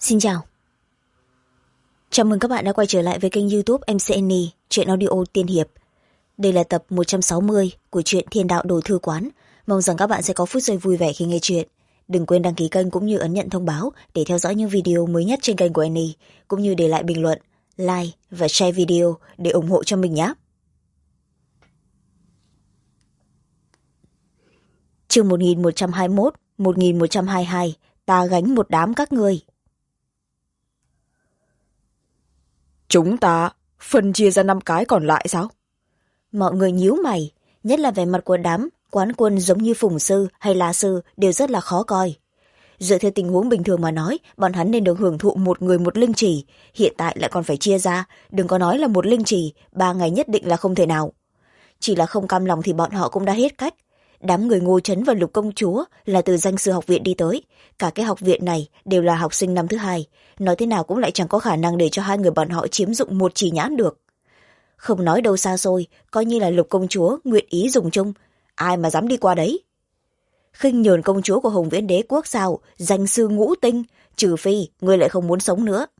Xin chào. Chào mừng các bạn đã quay trở lại với kênh YouTube MC Annie, truyện audio tiên hiệp. Đây là tập 160 của truyện Thiên Đạo Đồ Thư Quán. Mong rằng các bạn sẽ có phút giây vui vẻ khi nghe truyện. Đừng quên đăng ký kênh cũng như ấn nhận thông báo để theo dõi những video mới nhất trên kênh của Annie, cũng như để lại bình luận, like và share video để ủng hộ cho mình nhé. Chương 1121, 1122, ta gánh một đám các ngươi. Chúng ta phân chia ra 5 cái còn lại sao? Mọi người nhíu mày, nhất là vẻ mặt của đám quán quân giống như Phùng Sư hay La Sư đều rất là khó coi. Dựa theo tình huống bình thường mà nói, bọn hắn nên được hưởng thụ một người một linh chỉ, hiện tại lại còn phải chia ra, đừng có nói là một linh chỉ, 3 ngày nhất định là không thể nào. Chỉ là không cam lòng thì bọn họ cũng đã hết cách. Đám người Ngô Trấn và Lục Công Chúa là từ danh sư học viện đi tới, cả cái học viện này đều là học sinh năm thứ 2, nói thế nào cũng lại chẳng có khả năng để cho hai người bọn họ chiếm dụng một chỉ nhãn được. Không nói đâu xa xôi, coi như là Lục Công Chúa nguyện ý dùng chung, ai mà dám đi qua đấy. Khinh nhờn công chúa của Hồng Viễn Đế quốc sao, danh sư ngũ tinh, trừ phi ngươi lại không muốn sống nữa.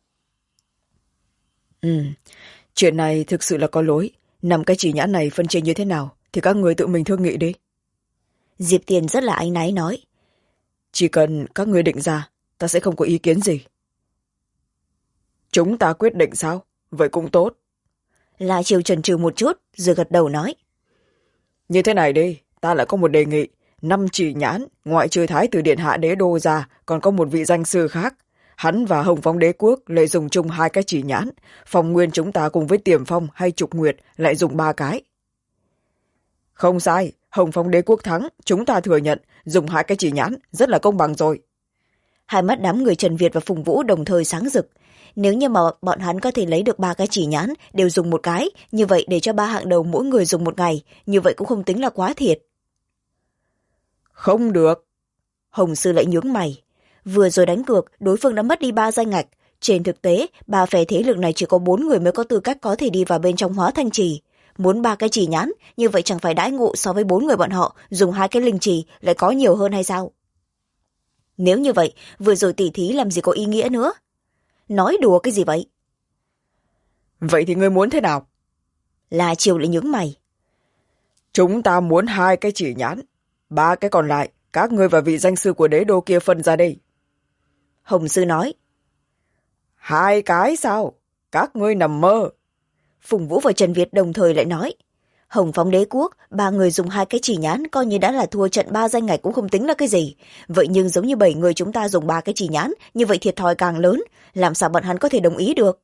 Chuyện này thực sự là có lỗi. 5 cái chỉ nhãn này phân chia như thế nào thì các người tự mình thương nghị đi. Diệp Tiền rất là áy náy nói. Chỉ cần các người định ra, ta sẽ không có ý kiến gì. Chúng ta quyết định sao? Vậy cũng tốt. La Triều chần chừ một chút rồi gật đầu nói. Như thế này đi, ta lại có một đề nghị. 5 chỉ nhãn, ngoại trừ Thái tử Điện Hạ Đế Đô ra, còn có một vị danh sư khác. Hắn và Hồng Phong Đế Quốc lại dùng chung 2 cái chỉ nhãn. Phong Nguyên chúng ta cùng với Tiềm Phong hay Trục Nguyệt lại dùng 3 cái. Không sai, Hồng Phong Đế Quốc thắng, chúng ta thừa nhận, dùng 2 cái chỉ nhãn, rất là công bằng rồi. Hai mắt đám người Trần Việt và Phùng Vũ đồng thời sáng rực. Nếu như mà bọn hắn có thể lấy được 3 cái chỉ nhãn đều dùng một cái, như vậy để cho 3 hạng đầu mỗi người dùng một ngày, như vậy cũng không tính là quá thiệt. Không được. Hồng Sư lại nhướng mày. Vừa rồi đánh cược, đối phương đã mất đi 3 danh ngạch. Trên thực tế, 3 phe thế lực này chỉ có 4 người mới có tư cách có thể đi vào bên trong Hóa Thanh Trì. Muốn 3 cái chỉ nhãn, như vậy chẳng phải đãi ngộ so với 4 người bọn họ dùng 2 cái linh trì lại có nhiều hơn hay sao? Nếu như vậy, vừa rồi tỉ thí làm gì có ý nghĩa nữa? Nói đùa cái gì vậy? Vậy thì ngươi muốn thế nào? La Triều lại nhướng mày. Chúng ta muốn 2 cái chỉ nhãn, 3 cái còn lại, các ngươi và vị danh sư của Đế Đô kia phân ra đi. Hồng Sư nói. 2 cái sao? Các ngươi nằm mơ. Phùng Vũ và Trần Việt đồng thời lại nói. Hồng Phong Đế Quốc, 3 người dùng 2 cái chỉ nhãn coi như đã là thua trận 3 danh ngạch cũng không tính là cái gì. Vậy nhưng giống như 7 người chúng ta dùng 3 cái chỉ nhãn, như vậy thiệt thòi càng lớn, làm sao bọn hắn có thể đồng ý được?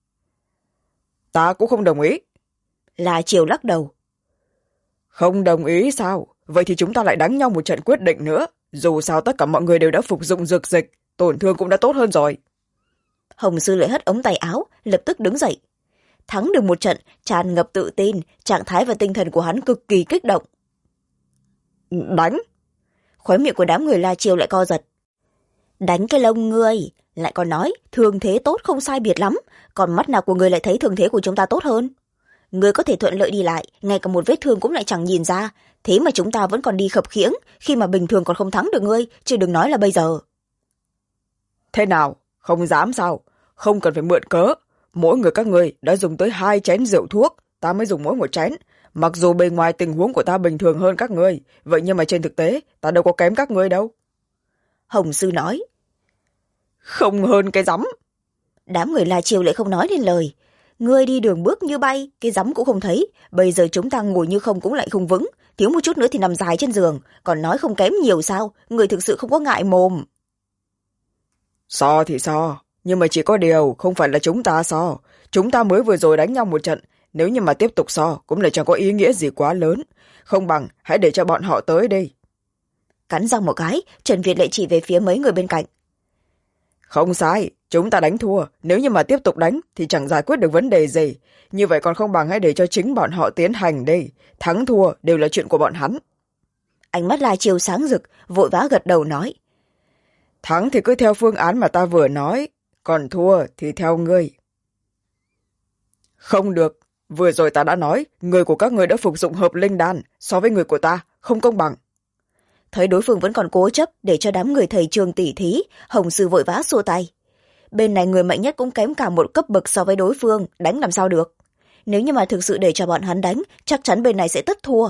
Ta cũng không đồng ý. La Triều lắc đầu. Không đồng ý sao? Vậy thì chúng ta lại đánh nhau một trận quyết định nữa. Dù sao tất cả mọi người đều đã phục dụng dược dịch, tổn thương cũng đã tốt hơn rồi. Hồng Sư lại hất ống tay áo, lập tức đứng dậy. Thắng được một trận, tràn ngập tự tin, trạng thái và tinh thần của hắn cực kỳ kích động. Đánh? Khóe miệng của đám người La Triều lại co giật. Đánh cái lông ngươi, lại còn nói thương thế tốt không sai biệt lắm, còn mắt nào của ngươi lại thấy thương thế của chúng ta tốt hơn? Ngươi có thể thuận lợi đi lại, ngay cả một vết thương cũng lại chẳng nhìn ra, thế mà chúng ta vẫn còn đi khập khiễng, khi mà bình thường còn không thắng được ngươi, chứ đừng nói là bây giờ. Thế nào? Không dám sao? Không cần phải mượn cớ. Mỗi người các ngươi đã dùng tới 2 chén rượu thuốc, ta mới dùng mỗi 1 chén. Mặc dù bề ngoài tình huống của ta bình thường hơn các ngươi, vậy nhưng mà trên thực tế ta đâu có kém các ngươi đâu. Hồng Sư nói. Không hơn cái rắm. Đám người La Triều lại không nói nên lời. Ngươi đi đường bước như bay, cái rắm cũng không thấy, bây giờ chúng ta ngồi như không cũng lại không vững, thiếu một chút nữa thì nằm dài trên giường, còn nói không kém nhiều sao? Người thực sự không có ngại mồm. So thì so, nhưng mà chỉ có điều không phải là chúng ta so. Chúng ta mới vừa rồi đánh nhau một trận, nếu như mà tiếp tục so cũng là chẳng có ý nghĩa gì quá lớn. Không bằng hãy để cho bọn họ tới đi. Cắn răng một cái, Trần Việt lại chỉ về phía mấy người bên cạnh. Không sai, chúng ta đánh thua, nếu như mà tiếp tục đánh thì chẳng giải quyết được vấn đề gì. Như vậy còn không bằng hãy để cho chính bọn họ tiến hành đi. Thắng thua đều là chuyện của bọn hắn. Ánh mắt La Triều sáng rực, vội vã gật đầu nói. Thắng thì cứ theo phương án mà ta vừa nói, còn thua thì theo ngươi. Không được, vừa rồi ta đã nói, người của các ngươi đã phục dụng hợp linh đan, so với người của ta, không công bằng. Thấy đối phương vẫn còn cố chấp để cho đám người thầy trường tỉ thí, Hồng Sư vội vã xua tay. bên này người mạnh nhất cũng kém cả một cấp bậc so với đối phương, đánh làm sao được. Nếu như mà thực sự để cho bọn hắn đánh, chắc chắn bên này sẽ tất thua.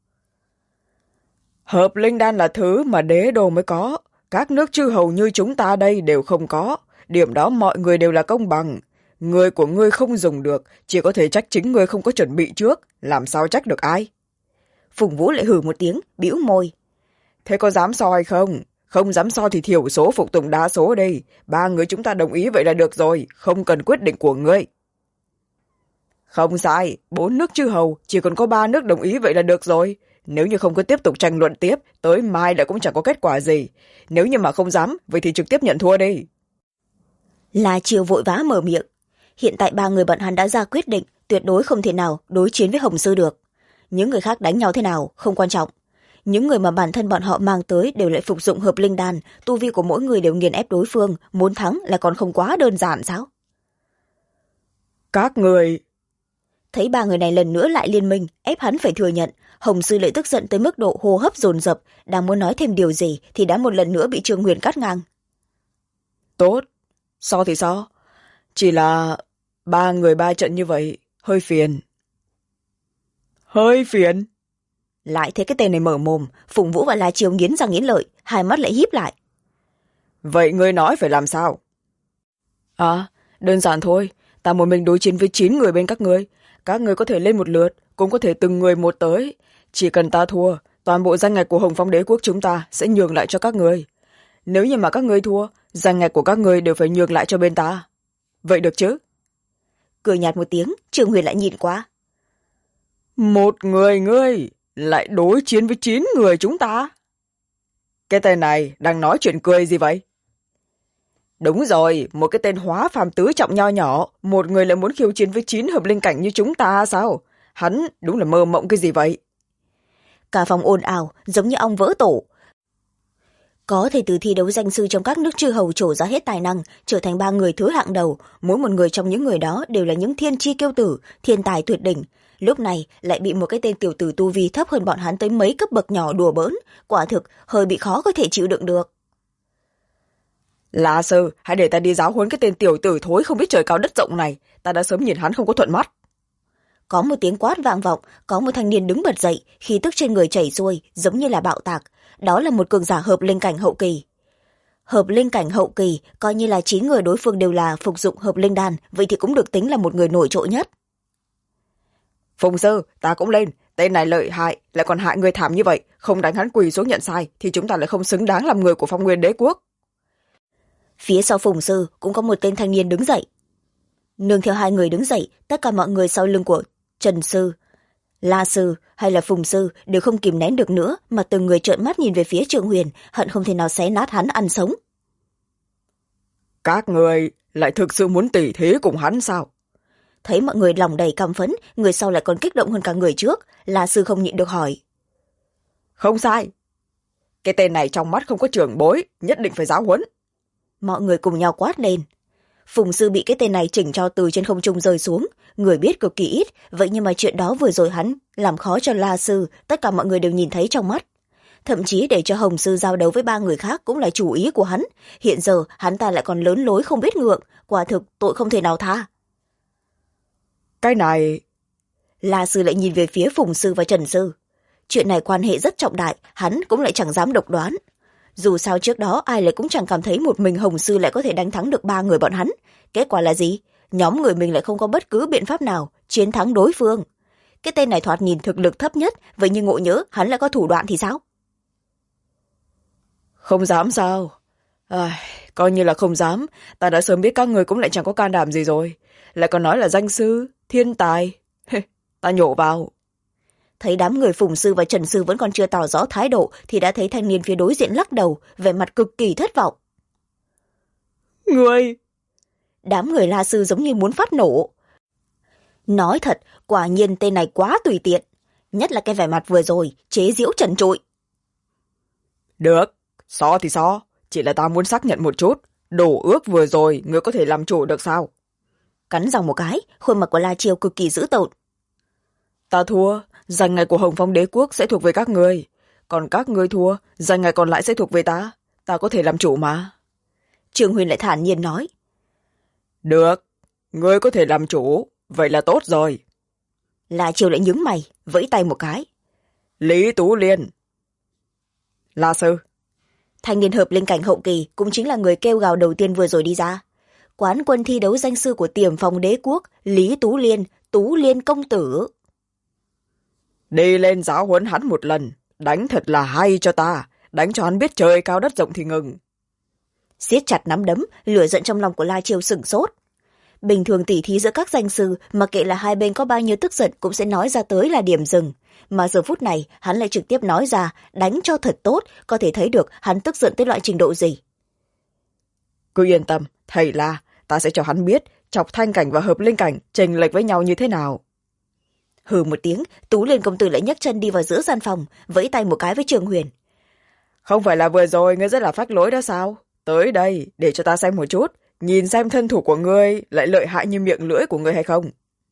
Hợp linh đan là thứ mà đế đô mới có, các nước chư hầu như chúng ta đây đều không có, điểm đó mọi người đều là công bằng. Người của ngươi không dùng được, chỉ có thể trách chính ngươi không có chuẩn bị trước, làm sao trách được ai. Phùng Vũ lại hừ một tiếng, bĩu môi. Thế có dám so hay không? Không dám so thì thiểu số phục tùng đa số đây, ba người chúng ta đồng ý vậy là được rồi, không cần quyết định của ngươi. Không sai, 4 nước chư hầu, chỉ còn có 3 nước đồng ý vậy là được rồi. Nếu như không có tiếp tục tranh luận tiếp, tới mai lại cũng chẳng có kết quả gì. Nếu như mà không dám, vậy thì trực tiếp nhận thua đi. La Chiêu vội vã mở miệng. Hiện tại 3 người bọn hắn đã ra quyết định, tuyệt đối không thể nào đối chiến với Hồng Sư được. Những người khác đánh nhau thế nào, không quan trọng. Những người mà bản thân bọn họ mang tới đều lại phục dụng hợp linh đan, tu vi của mỗi người đều nghiền ép đối phương, muốn thắng là còn không quá đơn giản sao? Các người... Thấy 3 người này lần nữa lại liên minh, ép hắn phải thừa nhận, Hồng Sư lại tức giận tới mức độ hô hấp dồn dập, đang muốn nói thêm điều gì thì đã một lần nữa bị Trương Huyền cắt ngang. Tốt, so thì so. Chỉ là 3 người 3 trận như vậy, hơi phiền. Hơi phiền? Lại thấy cái tên này mở mồm, Phùng Vũ và La Chiêu nghiến răng nghiến lợi, hai mắt lại híp lại. Vậy ngươi nói phải làm sao? À, đơn giản thôi, ta một mình đối chiến với 9 người bên các ngươi. Các ngươi có thể lên một lượt, cũng có thể từng người một tới. Chỉ cần ta thua, toàn bộ danh ngạch của Hồng Phong đế quốc chúng ta sẽ nhường lại cho các ngươi. Nếu như mà các ngươi thua, danh ngạch của các ngươi đều phải nhường lại cho bên ta. Vậy được chứ? Cười nhạt một tiếng, Trương Huyền lại nhìn qua. Một người ngươi lại đối chiến với 9 người chúng ta? Cái tên này đang nói chuyện cười gì vậy? Đúng rồi, một cái tên hóa phàm tứ trọng nho nhỏ, một người lại muốn khiêu chiến với 9 hợp linh cảnh như chúng ta sao? Hắn đúng là mơ mộng cái gì vậy? Cả phòng ồn ào, giống như ong vỡ tổ. Có thể từ thi đấu danh sư trong các nước chư hầu trổ ra hết tài năng, trở thành 3 người thứ hạng đầu, mỗi một người trong những người đó đều là những thiên chi kiêu tử, thiên tài tuyệt đỉnh. Lúc này lại bị một cái tên tiểu tử tu vi thấp hơn bọn hắn tới mấy cấp bậc nhỏ đùa bỡn, quả thực hơi bị khó có thể chịu đựng được. La sư, hãy để ta đi giáo huấn cái tên tiểu tử thối không biết trời cao đất rộng này, ta đã sớm nhìn hắn không có thuận mắt. Có một tiếng quát vang vọng, có một thanh niên đứng bật dậy, khí tức trên người chảy xuôi, giống như là bạo tạc. Đó là một cường giả hợp linh cảnh hậu kỳ. Hợp linh cảnh hậu kỳ, coi như là 9 người đối phương đều là phục dụng hợp linh đan, vậy thì cũng được tính là một người nổi trội nhất. Phùng sư, ta cũng lên, tên này lợi hại, lại còn hại người thảm như vậy, không đánh hắn quỳ xuống nhận sai, thì chúng ta lại không xứng đáng làm người của Phong Nguyên đế quốc. Phía sau Phùng sư cũng có một tên thanh niên đứng dậy. Nương theo 2 người đứng dậy, tất cả mọi người sau lưng của Trần sư, La sư hay là Phùng sư đều không kìm nén được nữa, mà từng người trợn mắt nhìn về phía Trương Huyền, hận không thể nào xé nát hắn ăn sống. Các người lại thực sự muốn tỉ thí cùng hắn sao? Thấy mọi người lòng đầy căm phẫn, người sau lại còn kích động hơn cả người trước, La sư không nhịn được hỏi. Không sai. Cái tên này trong mắt không có trưởng bối, nhất định phải giáo huấn. Mọi người cùng nhau quát lên. Phùng sư bị cái tên này chỉnh cho từ trên không trung rơi xuống, người biết cực kỳ ít, vậy nhưng mà chuyện đó vừa rồi hắn làm khó cho La sư, tất cả mọi người đều nhìn thấy trong mắt. Thậm chí để cho Hồng sư giao đấu với 3 người khác cũng là chủ ý của hắn, hiện giờ hắn ta lại còn lớn lối không biết ngượng, quả thực tội không thể nào tha. Cái này... La sư lại nhìn về phía Phùng sư và Trần sư. Chuyện này quan hệ rất trọng đại, hắn cũng lại chẳng dám độc đoán. Dù sao trước đó ai lại cũng chẳng cảm thấy một mình Hồng sư lại có thể đánh thắng được 3 người bọn hắn. Kết quả là gì? Nhóm người mình lại không có bất cứ biện pháp nào chiến thắng đối phương. Cái tên này thoạt nhìn thực lực thấp nhất, vậy nhưng ngộ nhỡ hắn lại có thủ đoạn thì sao? Không dám sao? Coi như là không dám, ta đã sớm biết các người cũng lại chẳng có can đảm gì rồi. Lại còn nói là danh sư, thiên tài. Ta nhổ vào. Thấy đám người Phùng sư và Trần sư vẫn còn chưa tỏ rõ thái độ thì đã thấy thanh niên phía đối diện lắc đầu, vẻ mặt cực kỳ thất vọng. Người... Đám người La sư giống như muốn phát nổ. Nói thật, quả nhiên tên này quá tùy tiện. Nhất là cái vẻ mặt vừa rồi, chế giễu trần trụi. Được, so thì so. Chỉ là ta muốn xác nhận một chút. Đổ ước vừa rồi, người có thể làm chủ được sao? Cắn răng một cái, khuôn mặt của La Chiêu cực kỳ dữ tợn. Ta thua, danh ngạch của Hồng Phong đế quốc sẽ thuộc về các người. Còn các ngươi thua, danh ngạch còn lại sẽ thuộc về ta. Ta có thể làm chủ mà. Trương Huyền lại thản nhiên nói. Được, ngươi có thể làm chủ, vậy là tốt rồi. La Chiêu lại nhướng mày, vẫy tay một cái. Lý Tú Liên. La sư. Thanh niên hợp linh cảnh hậu kỳ cũng chính là người kêu gào đầu tiên vừa rồi đi ra. Quán quân thi đấu danh sư của Tiềm Phong Đế Quốc, Lý Tú Liên công tử. Đi lên giáo huấn hắn một lần, đánh thật là hay cho ta, đánh cho hắn biết trời cao đất rộng thì ngừng. Siết chặt nắm đấm, lửa giận trong lòng của La Chiêu sửng sốt. Bình thường tỉ thí giữa các danh sư, mà kệ là hai bên có bao nhiêu tức giận cũng sẽ nói ra tới là điểm dừng. Mà giờ phút này, hắn lại trực tiếp nói ra, đánh cho thật tốt, có thể thấy được hắn tức giận tới loại trình độ gì. Cứ yên tâm, thầy La, ta sẽ cho hắn biết chọc thanh cảnh và hợp linh cảnh chênh lệch với nhau như thế nào. Hừ một tiếng, Tú Liên công tử lại nhấc chân đi vào giữa gian phòng, vẫy tay một cái với Trường Huyền. Không phải là vừa rồi ngươi rất là phách lối đó sao? Tới đây, để cho ta xem một chút, nhìn xem thân thủ của ngươi lại lợi hại như miệng lưỡi của ngươi hay không.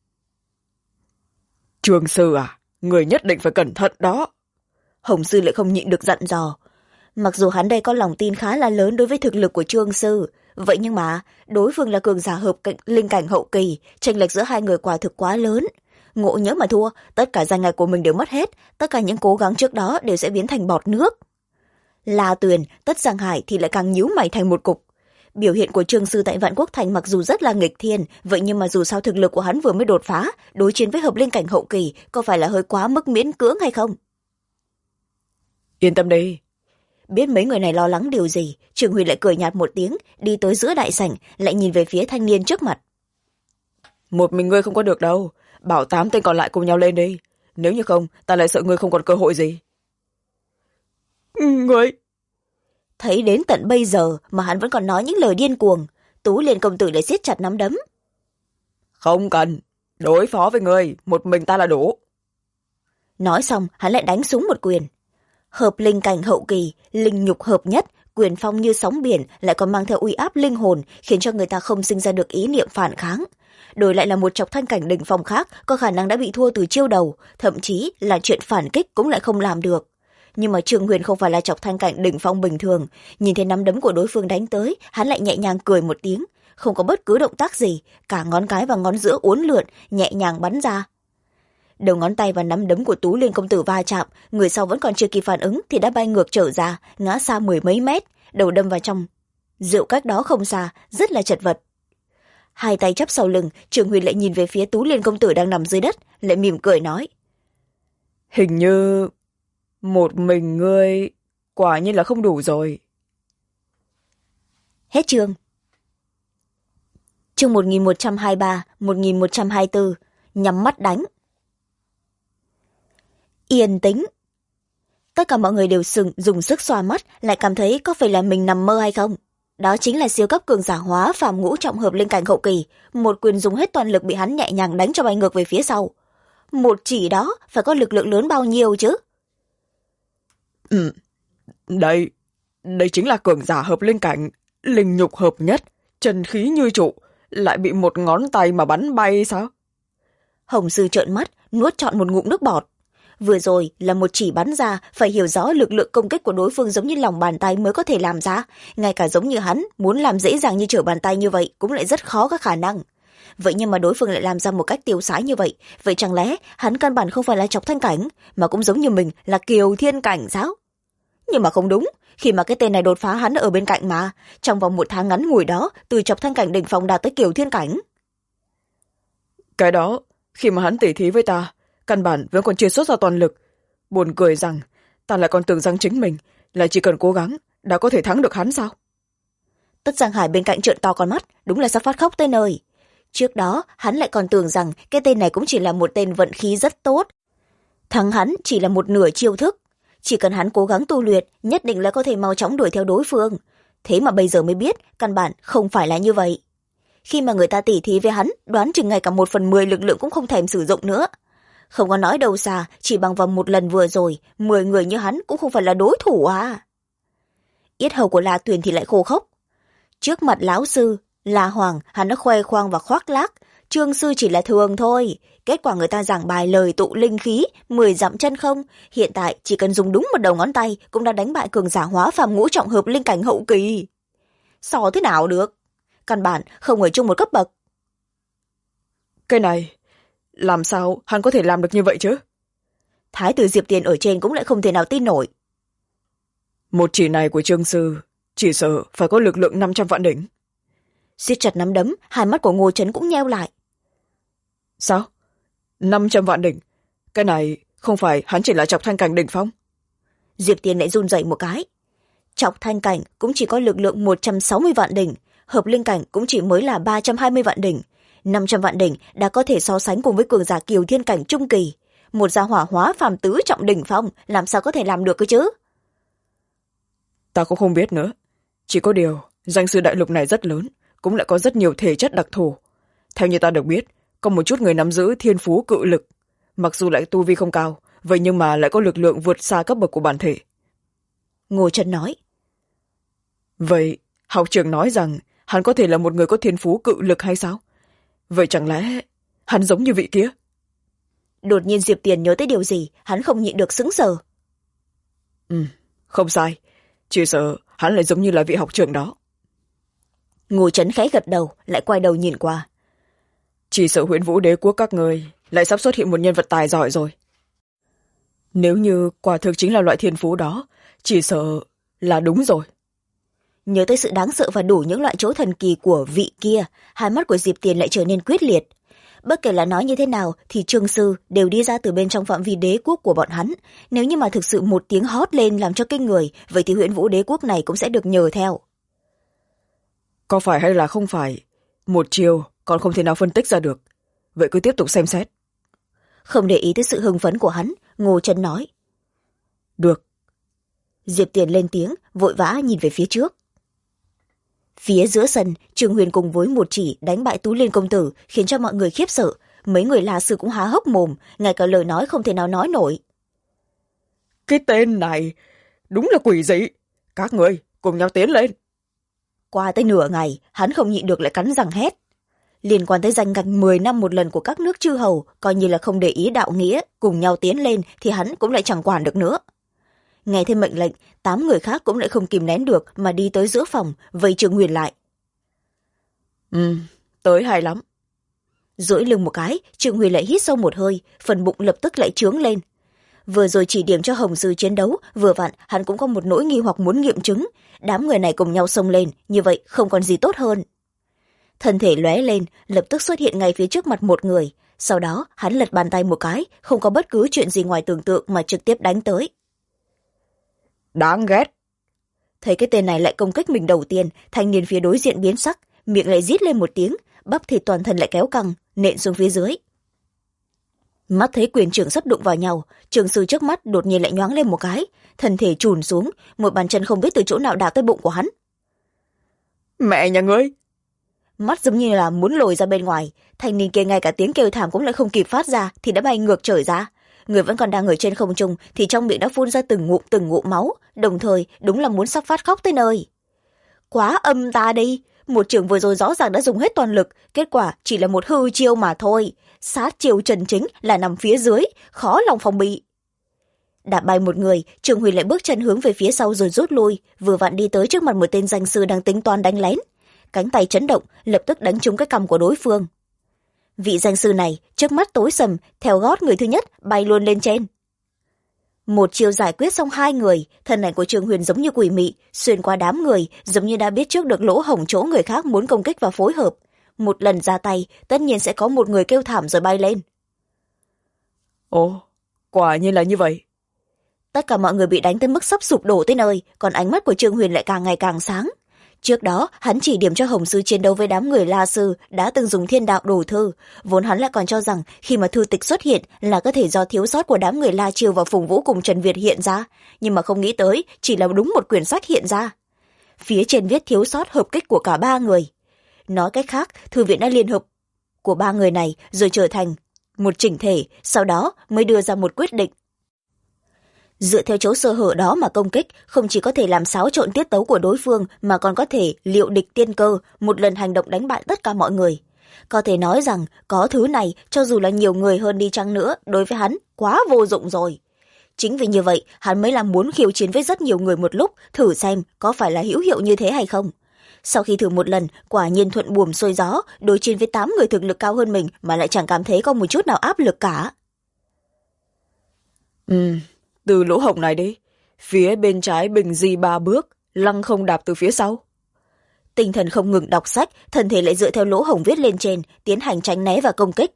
Trường sư à, người nhất định phải cẩn thận đó. Hồng sư lại không nhịn được dặn dò. Mặc dù hắn đây có lòng tin khá là lớn đối với thực lực của Trương sư, vậy nhưng mà đối phương là cường giả hợp linh cảnh hậu kỳ, chênh lệch giữa hai người quả thực quá lớn. Ngộ nhỡ mà thua, tất cả danh ngạch của mình đều mất hết, tất cả những cố gắng trước đó đều sẽ biến thành bọt nước. La Tuyền, Tất Giang Hải thì lại càng nhíu mày thành một cục. Biểu hiện của Trương sư tại Vạn Quốc Thành mặc dù rất là nghịch thiên, vậy nhưng mà dù sao thực lực của hắn vừa mới đột phá, đối chiến với hợp linh cảnh hậu kỳ có phải là hơi quá mức miễn cưỡng hay không? Yên tâm đi. Biết mấy người này lo lắng điều gì, Trường Huy lại cười nhạt một tiếng, đi tới giữa đại sảnh, lại nhìn về phía thanh niên trước mặt. Một mình ngươi không có được đâu, bảo 8 tên còn lại cùng nhau lên đi. Nếu như không, ta lại sợ ngươi không còn cơ hội gì. Ngươi... Thấy đến tận bây giờ mà hắn vẫn còn nói những lời điên cuồng, Tú Liên công tử lại siết chặt nắm đấm. Không cần, đối phó với ngươi, một mình ta là đủ. Nói xong, hắn lại đánh súng một quyền. Hợp linh cảnh hậu kỳ, linh nhục hợp nhất, quyền phong như sóng biển, lại còn mang theo uy áp linh hồn, khiến cho người ta không sinh ra được ý niệm phản kháng. Đổi lại là một chọc thanh cảnh đỉnh phong khác, có khả năng đã bị thua từ chiêu đầu, thậm chí là chuyện phản kích cũng lại không làm được. Nhưng mà Trương Huyền không phải là chọc thanh cảnh đỉnh phong bình thường, nhìn thấy nắm đấm của đối phương đánh tới, hắn lại nhẹ nhàng cười một tiếng, không có bất cứ động tác gì, cả ngón cái và ngón giữa uốn lượn, nhẹ nhàng bắn ra. Đầu ngón tay và nắm đấm của Tú Liên công tử va chạm, người sau vẫn còn chưa kịp phản ứng thì đã bay ngược trở ra, ngã xa 10 mấy mét, đầu đâm vào trong rượu cách đó không xa, rất là chật vật. Hai tay chắp sau lưng, Trường Huyền lại nhìn về phía Tú Liên công tử đang nằm dưới đất, lại mỉm cười nói: Hình như một mình ngươi quả nhiên là không đủ rồi. Hết chương. Chương 1123, 1124, nhắm mắt đánh. Yên tĩnh. Tất cả mọi người đều dùng sức xoa mắt, lại cảm thấy có phải là mình nằm mơ hay không. Đó chính là siêu cấp cường giả hóa phàm ngũ trọng hợp linh cảnh hậu kỳ, một quyền dùng hết toàn lực bị hắn nhẹ nhàng đánh cho bay ngược về phía sau. Một chỉ đó phải có lực lượng lớn bao nhiêu chứ? Đây chính là cường giả hợp linh cảnh, linh nhục hợp nhất, chân khí như trụ, lại bị một ngón tay mà bắn bay sao? Hồng sư trợn mắt, nuốt trọn một ngụm nước bọt. Vừa rồi là một chỉ bắn ra, phải hiểu rõ lực lượng công kích của đối phương giống như lòng bàn tay mới có thể làm ra. Ngay cả giống như hắn, muốn làm dễ dàng như trở bàn tay như vậy cũng lại rất khó có khả năng. Vậy nhưng mà đối phương lại làm ra một cách tiêu sái như vậy. Vậy chẳng lẽ hắn căn bản không phải là chọc thanh cảnh, mà cũng giống như mình là kiều thiên cảnh sao? Nhưng mà không đúng, khi mà cái tên này đột phá hắn ở bên cạnh mà, trong vòng 1 tháng ngắn ngủi đó, từ chọc thanh cảnh đỉnh phong đạt tới kiều thiên cảnh. Cái đó, khi mà hắn tỉ thí với ta, căn bản vẫn còn chưa xuất ra toàn lực. Buồn cười rằng, ta lại còn tưởng rằng chính mình là chỉ cần cố gắng, đã có thể thắng được hắn sao? Tất Giang Hải bên cạnh trợn to con mắt, đúng là sắp phát khóc tới nơi. Trước đó, hắn lại còn tưởng rằng cái tên này cũng chỉ là một tên vận khí rất tốt. Thắng hắn chỉ là một nửa chiêu thức. Chỉ cần hắn cố gắng tu luyện, nhất định là có thể mau chóng đuổi theo đối phương. Thế mà bây giờ mới biết, căn bản không phải là như vậy. Khi mà người ta tỉ thí với hắn, đoán chừng ngay cả 1/10 lực lượng cũng không thèm sử dụng nữa. Không có nói đâu xa, chỉ bằng vào một lần vừa rồi, 10 người như hắn cũng không phải là đối thủ à. Yết hầu của La Tuyền thì lại khô khốc. Trước mặt lão sư, La Hoàng, hắn đã khoe khoang và khoác lác. Trương sư chỉ là thường thôi. Kết quả người ta giảng bài lời tụ linh khí, 10 dặm chân không. Hiện tại chỉ cần dùng đúng một đầu ngón tay cũng đã đánh bại cường giả hóa phàm ngũ trọng hợp linh cảnh hậu kỳ. So thế nào được? căn bản không ở chung một cấp bậc. Cái này, làm sao hắn có thể làm được như vậy chứ? Thái tử Diệp Tiền ở trên cũng lại không thể nào tin nổi. Một chỉ này của Trương Sư, chỉ sợ phải có lực lượng 500 vạn đỉnh. Siết chặt nắm đấm, hai mắt của Ngô Trấn cũng nheo lại. Sao? 500 vạn đỉnh? Cái này không phải hắn chỉ là Trọc Thanh Cảnh đỉnh phong? Diệp Tiền lại run rẩy một cái. Trọc Thanh Cảnh cũng chỉ có lực lượng 160 vạn đỉnh, Hợp Linh Cảnh cũng chỉ mới là 320 vạn đỉnh. 500 vạn đỉnh đã có thể so sánh cùng với cường giả Kiều Thiên Cảnh trung kỳ. Một gia hỏa hóa phàm tứ trọng đỉnh phong làm sao có thể làm được cơ chứ? Ta cũng không biết nữa. Chỉ có điều, danh sư đại lục này rất lớn, cũng lại có rất nhiều thể chất đặc thù. Theo như ta được biết, có một chút người nắm giữ thiên phú cự lực. Mặc dù lại tu vi không cao, vậy nhưng mà lại có lực lượng vượt xa cấp bậc của bản thể. Ngô Trấn nói. Vậy, học trưởng nói rằng hắn có thể là một người có thiên phú cự lực hay sao? Vậy chẳng lẽ hắn giống như vị kia? Đột nhiên Diệp Tiền nhớ tới điều gì, hắn không nhịn được sững sờ. Không sai. Chỉ sợ hắn lại giống như là vị học trưởng đó. Ngô Trấn khẽ gật đầu, lại quay đầu nhìn qua. Chỉ sợ Huyễn Vũ Đế quốc các người lại sắp xuất hiện một nhân vật tài giỏi rồi. Nếu như quả thực chính là loại thiên phú đó, chỉ sợ là đúng rồi. Nhớ tới sự đáng sợ và đủ những loại chỗ thần kỳ của vị kia, hai mắt của Diệp Tiền lại trở nên quyết liệt. Bất kể là nói như thế nào thì Trương Sư đều đi ra từ bên trong phạm vi đế quốc của bọn hắn. Nếu như mà thực sự một tiếng hót lên làm cho kinh người, vậy thì Huyễn Vũ Đế quốc này cũng sẽ được nhờ theo. Có phải hay là không phải, một chiều còn không thể nào phân tích ra được. Vậy cứ tiếp tục xem xét. Không để ý tới sự hưng phấn của hắn, Ngô Trấn nói. Được. Diệp Tiền lên tiếng, vội vã nhìn về phía trước. Phía giữa sân, Trương Huyền cùng với một chỉ đánh bại Tú Liên công tử, khiến cho mọi người khiếp sợ. Mấy người La Sư cũng há hốc mồm, ngay cả lời nói không thể nào nói nổi. Cái tên này đúng là quỷ dị. Các người cùng nhau tiến lên. Qua tới nửa ngày, hắn không nhịn được lại cắn răng hét. Liên quan tới danh ngạch 10 năm một lần của các nước chư hầu, coi như là không để ý đạo nghĩa, cùng nhau tiến lên thì hắn cũng lại chẳng quản được nữa. Nghe thêm mệnh lệnh, 8 người khác cũng lại không kìm nén được mà đi tới giữa phòng, vây Trương Huyền lại. Tới hay lắm. Duỗi lưng một cái, Trương Huyền lại hít sâu một hơi, phần bụng lập tức lại trướng lên. Vừa rồi chỉ điểm cho Hồng Sư chiến đấu, vừa vặn hắn cũng có một nỗi nghi hoặc muốn nghiệm chứng. Đám người này cùng nhau xông lên, như vậy không còn gì tốt hơn. Thân thể lóe lên, lập tức xuất hiện ngay phía trước mặt một người. Sau đó hắn lật bàn tay một cái, không có bất cứ chuyện gì ngoài tưởng tượng mà trực tiếp đánh tới. Đáng ghét. Thấy cái tên này lại công kích mình đầu tiên, thanh niên phía đối diện biến sắc, miệng lại rít lên một tiếng, bắp thịt toàn thân lại kéo căng, nện xuống phía dưới. Mắt thấy quyền trưởng sắp đụng vào nhau, Trường Sư trước mắt đột nhiên lại nhoáng lên một cái, thân thể chùn xuống, một bàn chân không biết từ chỗ nào đạp tới bụng của hắn. Mẹ nhà ngươi! Mắt giống như là muốn lồi ra bên ngoài, thanh niên kia ngay cả tiếng kêu thảm cũng lại không kịp phát ra thì đã bay ngược trời ra. Người vẫn còn đang ở trên không trung thì trong miệng đã phun ra từng ngụm máu, đồng thời đúng là muốn sắp phát khóc tới nơi. Quá âm ta đi, một trường vừa rồi rõ ràng đã dùng hết toàn lực, kết quả chỉ là một hư chiêu mà thôi. Sát chiêu chân chính là nằm phía dưới, khó lòng phòng bị. Đạp bay một người, Trường Huyền lại bước chân hướng về phía sau rồi rút lui, vừa vặn đi tới trước mặt một tên danh sư đang tính toán đánh lén. Cánh tay chấn động, lập tức đánh trúng cái cằm của đối phương. Vị danh sư này trước mắt tối sầm, theo gót người thứ nhất bay luôn lên trên. Một chiều giải quyết xong hai người, thân ảnh của Trường Huyền giống như quỷ mị, xuyên qua đám người, giống như đã biết trước được lỗ hổng chỗ người khác muốn công kích và phối hợp. Một lần ra tay, tất nhiên sẽ có một người kêu thảm rồi bay lên. Ồ, quả nhiên là như vậy. Tất cả mọi người bị đánh tới mức sắp sụp đổ tới nơi, còn ánh mắt của Trương Huyền lại càng ngày càng sáng. Trước đó, hắn chỉ điểm cho Hồng Sư chiến đấu với đám người La Sư đã từng dùng thiên đạo đồ thư. Vốn hắn lại còn cho rằng khi mà thư tịch xuất hiện là có thể do thiếu sót của đám người La Chiêu và Phùng Vũ cùng Trần Việt hiện ra. Nhưng mà không nghĩ tới, chỉ là đúng một quyển sách hiện ra. Phía trên viết thiếu sót hợp kích của cả ba người. Nói cách khác, thư viện đã liên hợp của ba người này rồi trở thành một chỉnh thể, sau đó mới đưa ra một quyết định. Dựa theo chỗ sơ hở đó mà công kích, không chỉ có thể làm xáo trộn tiết tấu của đối phương mà còn có thể liệu địch tiên cơ, một lần hành động đánh bại tất cả mọi người. Có thể nói rằng, có thứ này, cho dù là nhiều người hơn đi chăng nữa, đối với hắn, quá vô dụng rồi. Chính vì như vậy, hắn mới làm muốn khiêu chiến với rất nhiều người một lúc, thử xem có phải là hữu hiệu như thế hay không. sau khi thử một lần quả nhiên thuận buồm xuôi gió, đối chiến với 8 người thực lực cao hơn mình mà lại chẳng cảm thấy có một chút nào áp lực cả. Từ lỗ hổng này đi, phía bên trái bình di 3 bước, lăng không đạp từ phía sau. Tinh thần không ngừng đọc sách, thân thể lại dựa theo lỗ hổng viết lên trên, tiến hành tránh né và công kích.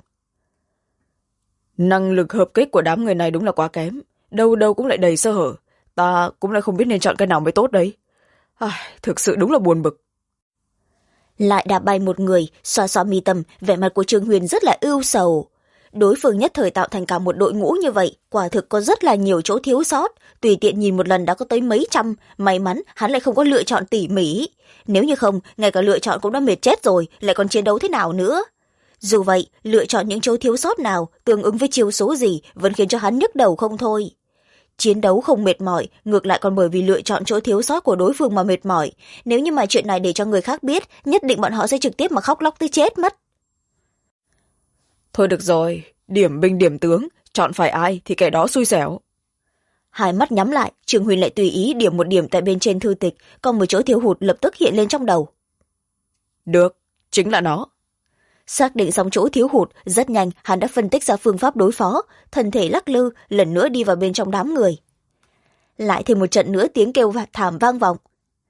Năng lực hợp kích của đám người này đúng là quá kém, đâu đâu cũng lại đầy sơ hở, ta cũng lại không biết nên chọn cái nào mới tốt đấy. Thực sự đúng là buồn bực. Lại đạp bay một người, xoa xoa mi tâm, vẻ mặt của Trương Huyền rất là ưu sầu. Đối phương nhất thời tạo thành cả một đội ngũ như vậy, quả thực có rất là nhiều chỗ thiếu sót, tùy tiện nhìn một lần đã có tới mấy trăm, may mắn hắn lại không có lựa chọn tỉ mỉ. Nếu như không, ngay cả lựa chọn cũng đã mệt chết rồi, lại còn chiến đấu thế nào nữa. Dù vậy, lựa chọn những chỗ thiếu sót nào, tương ứng với chiêu số gì, vẫn khiến cho hắn nhức đầu không thôi. Chiến đấu không mệt mỏi, ngược lại còn bởi vì lựa chọn chỗ thiếu sót của đối phương mà mệt mỏi. Nếu như mà chuyện này để cho người khác biết, nhất định bọn họ sẽ trực tiếp mà khóc lóc tới chết mất. Thôi được rồi, điểm binh điểm tướng, chọn phải ai thì kẻ đó xui xẻo. Hai mắt nhắm lại, Trương Huyền lại tùy ý điểm một điểm tại bên trên thư tịch, còn một chỗ thiếu hụt lập tức hiện lên trong đầu. Được, chính là nó. Xác định xong chỗ thiếu hụt, rất nhanh hắn đã phân tích ra phương pháp đối phó, thân thể lắc lư, lần nữa đi vào bên trong đám người. Lại thêm một trận nữa tiếng kêu thảm vang vọng.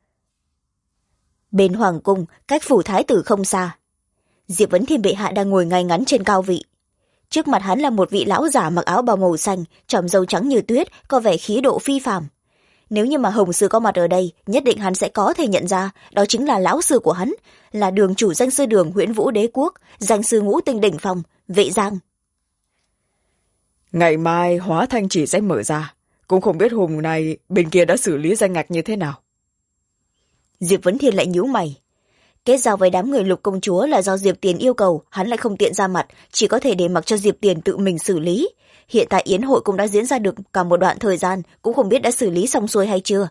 Bên hoàng cung, cách phủ thái tử không xa. Diệp Vấn Thiên bệ hạ đang ngồi ngay ngắn trên cao vị. Trước mặt hắn là một vị lão giả mặc áo bào màu xanh, tròm râu trắng như tuyết, có vẻ khí độ phi phàm. Nếu như mà Hồng Sư có mặt ở đây, nhất định hắn sẽ có thể nhận ra, đó chính là lão sư của hắn, là đường chủ danh sư đường Huyễn Vũ Đế Quốc, danh sư ngũ tinh đỉnh phong, Vệ Giang. Ngày mai hóa thanh chỉ sẽ mở ra, cũng không biết hôm nay bên kia đã xử lý danh ngạch như thế nào. Diệp Vấn Thiên lại nhíu mày. Kết giao với đám người Lục công chúa là do Diệp Tiền yêu cầu, hắn lại không tiện ra mặt, chỉ có thể để mặc cho Diệp Tiền tự mình xử lý. Hiện tại yến hội cũng đã diễn ra được cả một đoạn thời gian, cũng không biết đã xử lý xong xuôi hay chưa.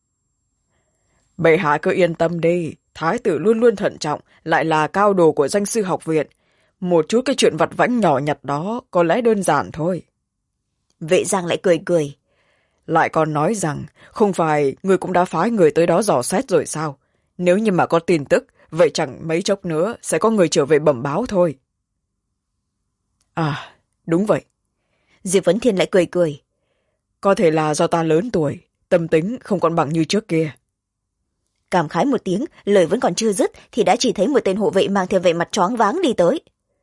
Bệ hạ cứ yên tâm đi, thái tử luôn luôn thận trọng, lại là cao đồ của danh sư học viện. Một chút cái chuyện vặt vãnh nhỏ nhặt đó có lẽ đơn giản thôi. Vệ Giang lại cười cười. Lại còn nói rằng, không phải người cũng đã phái người tới đó dò xét rồi sao? Nếu như mà có tin tức, vậy chẳng mấy chốc nữa sẽ có người trở về bẩm báo thôi. Đúng vậy. Diệp Vấn Thiên lại cười cười. Có thể là do ta lớn tuổi, tâm tính không còn bằng như trước kia. Cảm khái một tiếng, lời vẫn còn chưa dứt thì đã chỉ thấy một tên hộ vệ mang theo vẻ mặt choáng váng đi tới.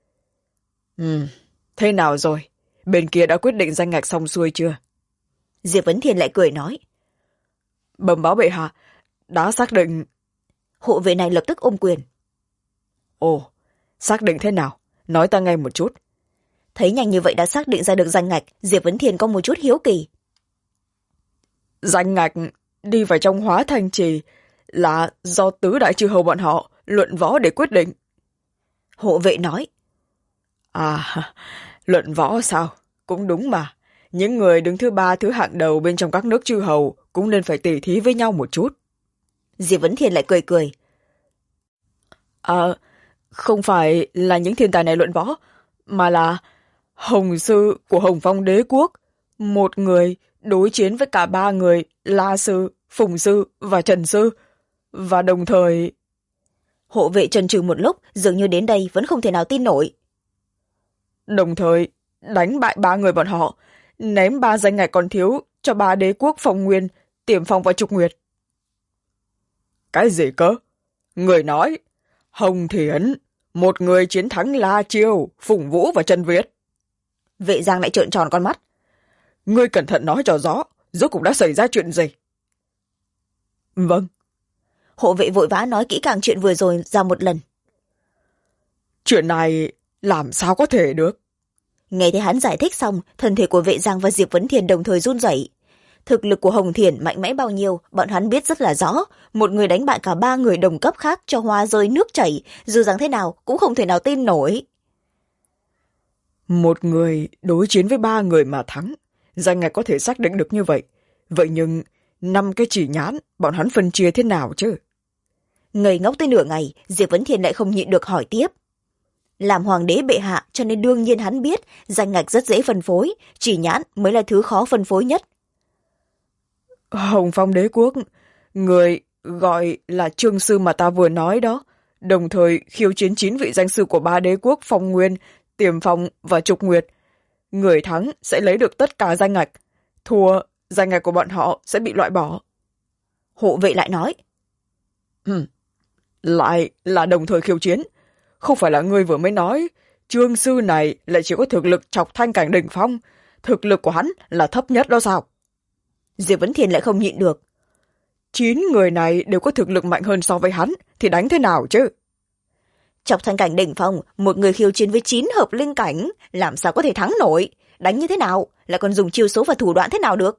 Thế nào rồi? Bên kia đã quyết định danh ngạch xong xuôi chưa? Diệp Vấn Thiên lại cười nói. Bẩm báo bệ hạ, đã xác định. Hộ vệ này lập tức ôm quyền. Ồ, xác định thế nào? Nói ta nghe một chút. Thấy nhanh như vậy đã xác định ra được danh ngạch, Diệp Vấn Thiên có một chút hiếu kỳ. Danh ngạch đi vào trong hóa thanh trì là do tứ đại chư hầu bọn họ luận võ để quyết định. Hộ vệ nói. Luận võ sao? Cũng đúng mà. Những người đứng thứ ba thứ hạng đầu bên trong các nước chư hầu cũng nên phải tỉ thí với nhau một chút. Diệp Vấn Thiên lại cười cười. Không phải là những thiên tài này luận võ, mà là Hồng Sư của Hồng Phong Đế Quốc. Một người đối chiến với cả 3 người La Sư, Phùng Sư và Trần Sư. Và đồng thời... Hộ vệ chần chừ một lúc, dường như đến đây vẫn không thể nào tin nổi. Đồng thời đánh bại 3 người bọn họ, ném 3 danh ngạch còn thiếu cho 3 đế quốc Phong Nguyên, Tiềm Phong và Trục Nguyệt. Cái gì cơ? Người nói Hồng Thiến, một người chiến thắng La Chiêu, Phùng Vũ và Trần Việt. Vệ Giang lại trợn tròn con mắt. Ngươi cẩn thận nói cho rõ, rốt cuộc đã xảy ra chuyện gì? Vâng. Hộ vệ vội vã nói kỹ càng chuyện vừa rồi ra một lần. Chuyện này làm sao có thể được? Nghe thấy hắn giải thích xong, thân thể của Vệ Giang và Diệp Vấn Thiên đồng thời run rẩy. Thực lực của Hồng Thiển mạnh mẽ bao nhiêu, bọn hắn biết rất là rõ. Một người đánh bại cả 3 người đồng cấp khác cho hoa rơi nước chảy, dù rằng thế nào cũng không thể nào tin nổi. Một người đối chiến với 3 người mà thắng, danh ngạch có thể xác định được như vậy. Vậy nhưng 5 cái chỉ nhãn, bọn hắn phân chia thế nào chứ? Ngây ngốc tới nửa ngày, Diệp Vấn Thiên lại không nhịn được hỏi tiếp. Làm hoàng đế bệ hạ cho nên đương nhiên hắn biết danh ngạch rất dễ phân phối, chỉ nhãn mới là thứ khó phân phối nhất. Hồng Phong Đế Quốc, người gọi là trương sư mà ta vừa nói đó, đồng thời khiêu chiến 9 vị danh sư của 3 đế quốc Phong Nguyên, Tiềm Phong và Trục Nguyệt. Người thắng sẽ lấy được tất cả danh ngạch, thua danh ngạch của bọn họ sẽ bị loại bỏ. Hộ vệ lại nói. Lại là đồng thời khiêu chiến. Không phải là ngươi vừa mới nói, trương sư này lại chỉ có thực lực chọc thanh cảnh đỉnh phong, thực lực của hắn là thấp nhất đó sao? Diệp Vấn Thiên lại không nhịn được. 9 người này đều có thực lực mạnh hơn so với hắn, thì đánh thế nào chứ? Chọc thanh cảnh đỉnh phong, một người khiêu chiến với 9 hợp linh cảnh, làm sao có thể thắng nổi? Đánh như thế nào? Lại còn dùng chiêu số và thủ đoạn thế nào được?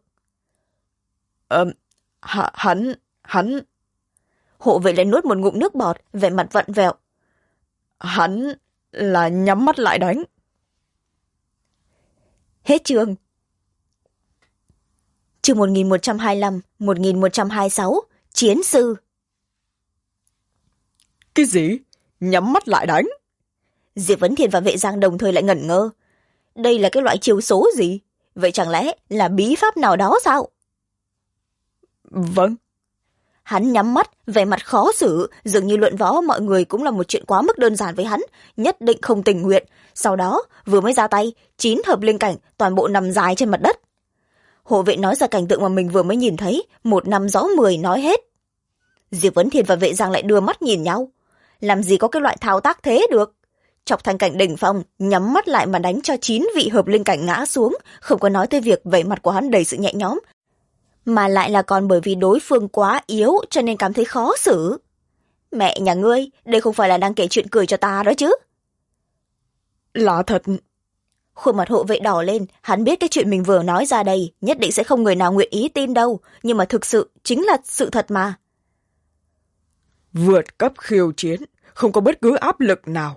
Hắn... Hộ vệ lại nuốt một ngụm nước bọt, vẻ mặt vặn vẹo. Hắn là nhắm mắt lại đánh. Hết chương. Chương 1125, 1126, Chiến sư. Cái gì? Nhắm mắt lại đánh? Diệp Vấn Thiên và Vệ Giang đồng thời lại ngẩn ngơ. Đây là cái loại chiêu số gì? Vậy chẳng lẽ là bí pháp nào đó sao? Vâng. Hắn nhắm mắt, vẻ mặt khó xử, dường như luận võ mọi người cũng là một chuyện quá mức đơn giản với hắn, nhất định không tình nguyện. Sau đó, vừa mới ra tay, 9 hợp linh cảnh toàn bộ nằm dài trên mặt đất. Hộ vệ nói ra cảnh tượng mà mình vừa mới nhìn thấy, 1 năm rõ 10 nói hết. Diệp Vấn Thiên và Vệ Giang lại đưa mắt nhìn nhau. Làm gì có cái loại thao tác thế được? Chọc thanh cảnh đỉnh phong, nhắm mắt lại mà đánh cho 9 vị hợp linh cảnh ngã xuống, không có nói tới việc vẻ mặt của hắn đầy sự nhẹ nhõm, mà lại là còn bởi vì đối phương quá yếu cho nên cảm thấy khó xử. Mẹ nhà ngươi, đây không phải là đang kể chuyện cười cho ta đó chứ? Là thật. Khuôn mặt hộ vệ đỏ lên, hắn biết cái chuyện mình vừa nói ra đây nhất định sẽ không người nào nguyện ý tin đâu, nhưng mà thực sự chính là sự thật mà. Vượt cấp khiêu chiến, không có bất cứ áp lực nào.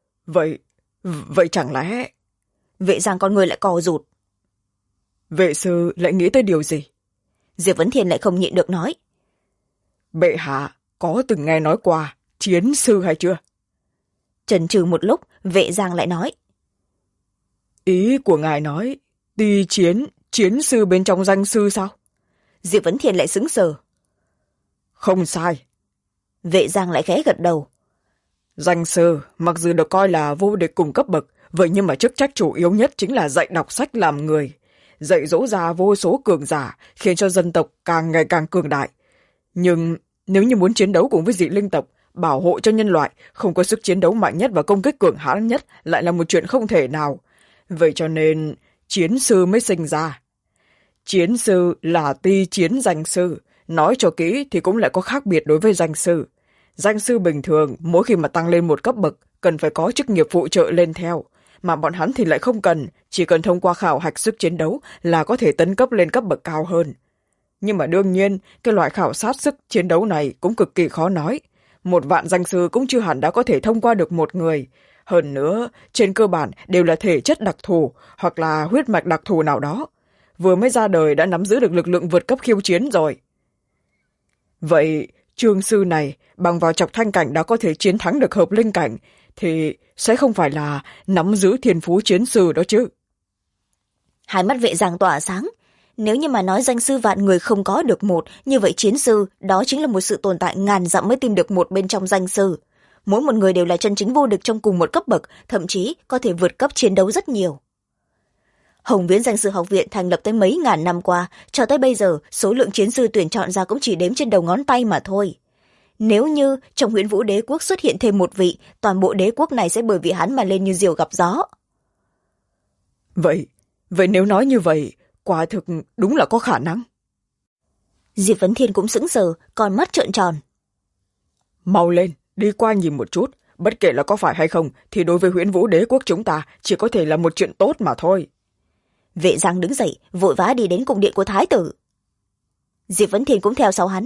Vậy chẳng lẽ... Vệ Giang con người lại co rụt. Vệ sư lại nghĩ tới điều gì? Diệp Vấn Thiên lại không nhịn được nói. Bệ hạ có từng nghe nói qua chiến sư hay chưa? Chần chừ một lúc, Vệ Giang lại nói. Ý của ngài nói ti chiến sư bên trong danh sư sao? Diệp Vấn Thiên lại sững sờ. Không sai. Vệ Giang lại khẽ gật đầu. Danh sư mặc dù được coi là vô địch cùng cấp bậc, vậy nhưng mà chức trách chủ yếu nhất chính là dạy đọc sách làm người, dạy dỗ ra vô số cường giả, khiến cho dân tộc càng ngày càng cường đại. Nhưng nếu như muốn chiến đấu cùng với dị linh tộc, bảo hộ cho nhân loại, không có sức chiến đấu mạnh nhất và công kích cường hãn nhất lại là một chuyện không thể nào. Vậy cho nên chiến sư mới sinh ra. Chiến sư là ti chiến danh sư, nói cho kỹ thì cũng lại có khác biệt đối với danh sư. Danh sư bình thường mỗi khi mà tăng lên một cấp bậc cần phải có chức nghiệp phụ trợ lên theo, mà bọn hắn thì lại không cần, chỉ cần thông qua khảo hạch sức chiến đấu là có thể tấn cấp lên cấp bậc cao hơn. Nhưng mà đương nhiên, cái loại khảo sát sức chiến đấu này cũng cực kỳ khó nói. 1.000 danh sư cũng chưa hẳn đã có thể thông qua được một người. Hơn nữa, trên cơ bản đều là thể chất đặc thù hoặc là huyết mạch đặc thù nào đó. Vừa mới ra đời đã nắm giữ được lực lượng vượt cấp khiêu chiến rồi. Vậy, trương sư này bằng vào chọc thanh cảnh đã có thể chiến thắng được hợp linh cảnh, thì sẽ không phải là nắm giữ thiên phú chiến sư đó chứ? Hai mắt Vệ Giang tỏa sáng. Nếu như mà nói danh sư vạn người không có được một, như vậy chiến sư đó chính là một sự tồn tại ngàn dặm mới tìm được một bên trong danh sư. Mỗi một người đều là chân chính vô địch trong cùng một cấp bậc, thậm chí có thể vượt cấp chiến đấu rất nhiều. Hồng Viễn Danh sư học viện thành lập tới mấy ngàn năm qua, cho tới bây giờ số lượng chiến sư tuyển chọn ra cũng chỉ đếm trên đầu ngón tay mà thôi. Nếu như trong Huyễn Vũ đế quốc xuất hiện thêm một vị, toàn bộ đế quốc này sẽ bởi vì hắn mà lên như diều gặp gió. Vậy nếu nói như vậy, quả thực đúng là có khả năng. Diệp Vấn Thiên cũng sững sờ, con mắt trợn tròn. Mau lên, đi qua nhìn một chút, bất kể là có phải hay không thì đối với Huyễn Vũ đế quốc chúng ta chỉ có thể là một chuyện tốt mà thôi. Vệ Giang đứng dậy, vội vã đi đến cung điện của thái tử. Diệp Vấn Thiên cũng theo sau hắn.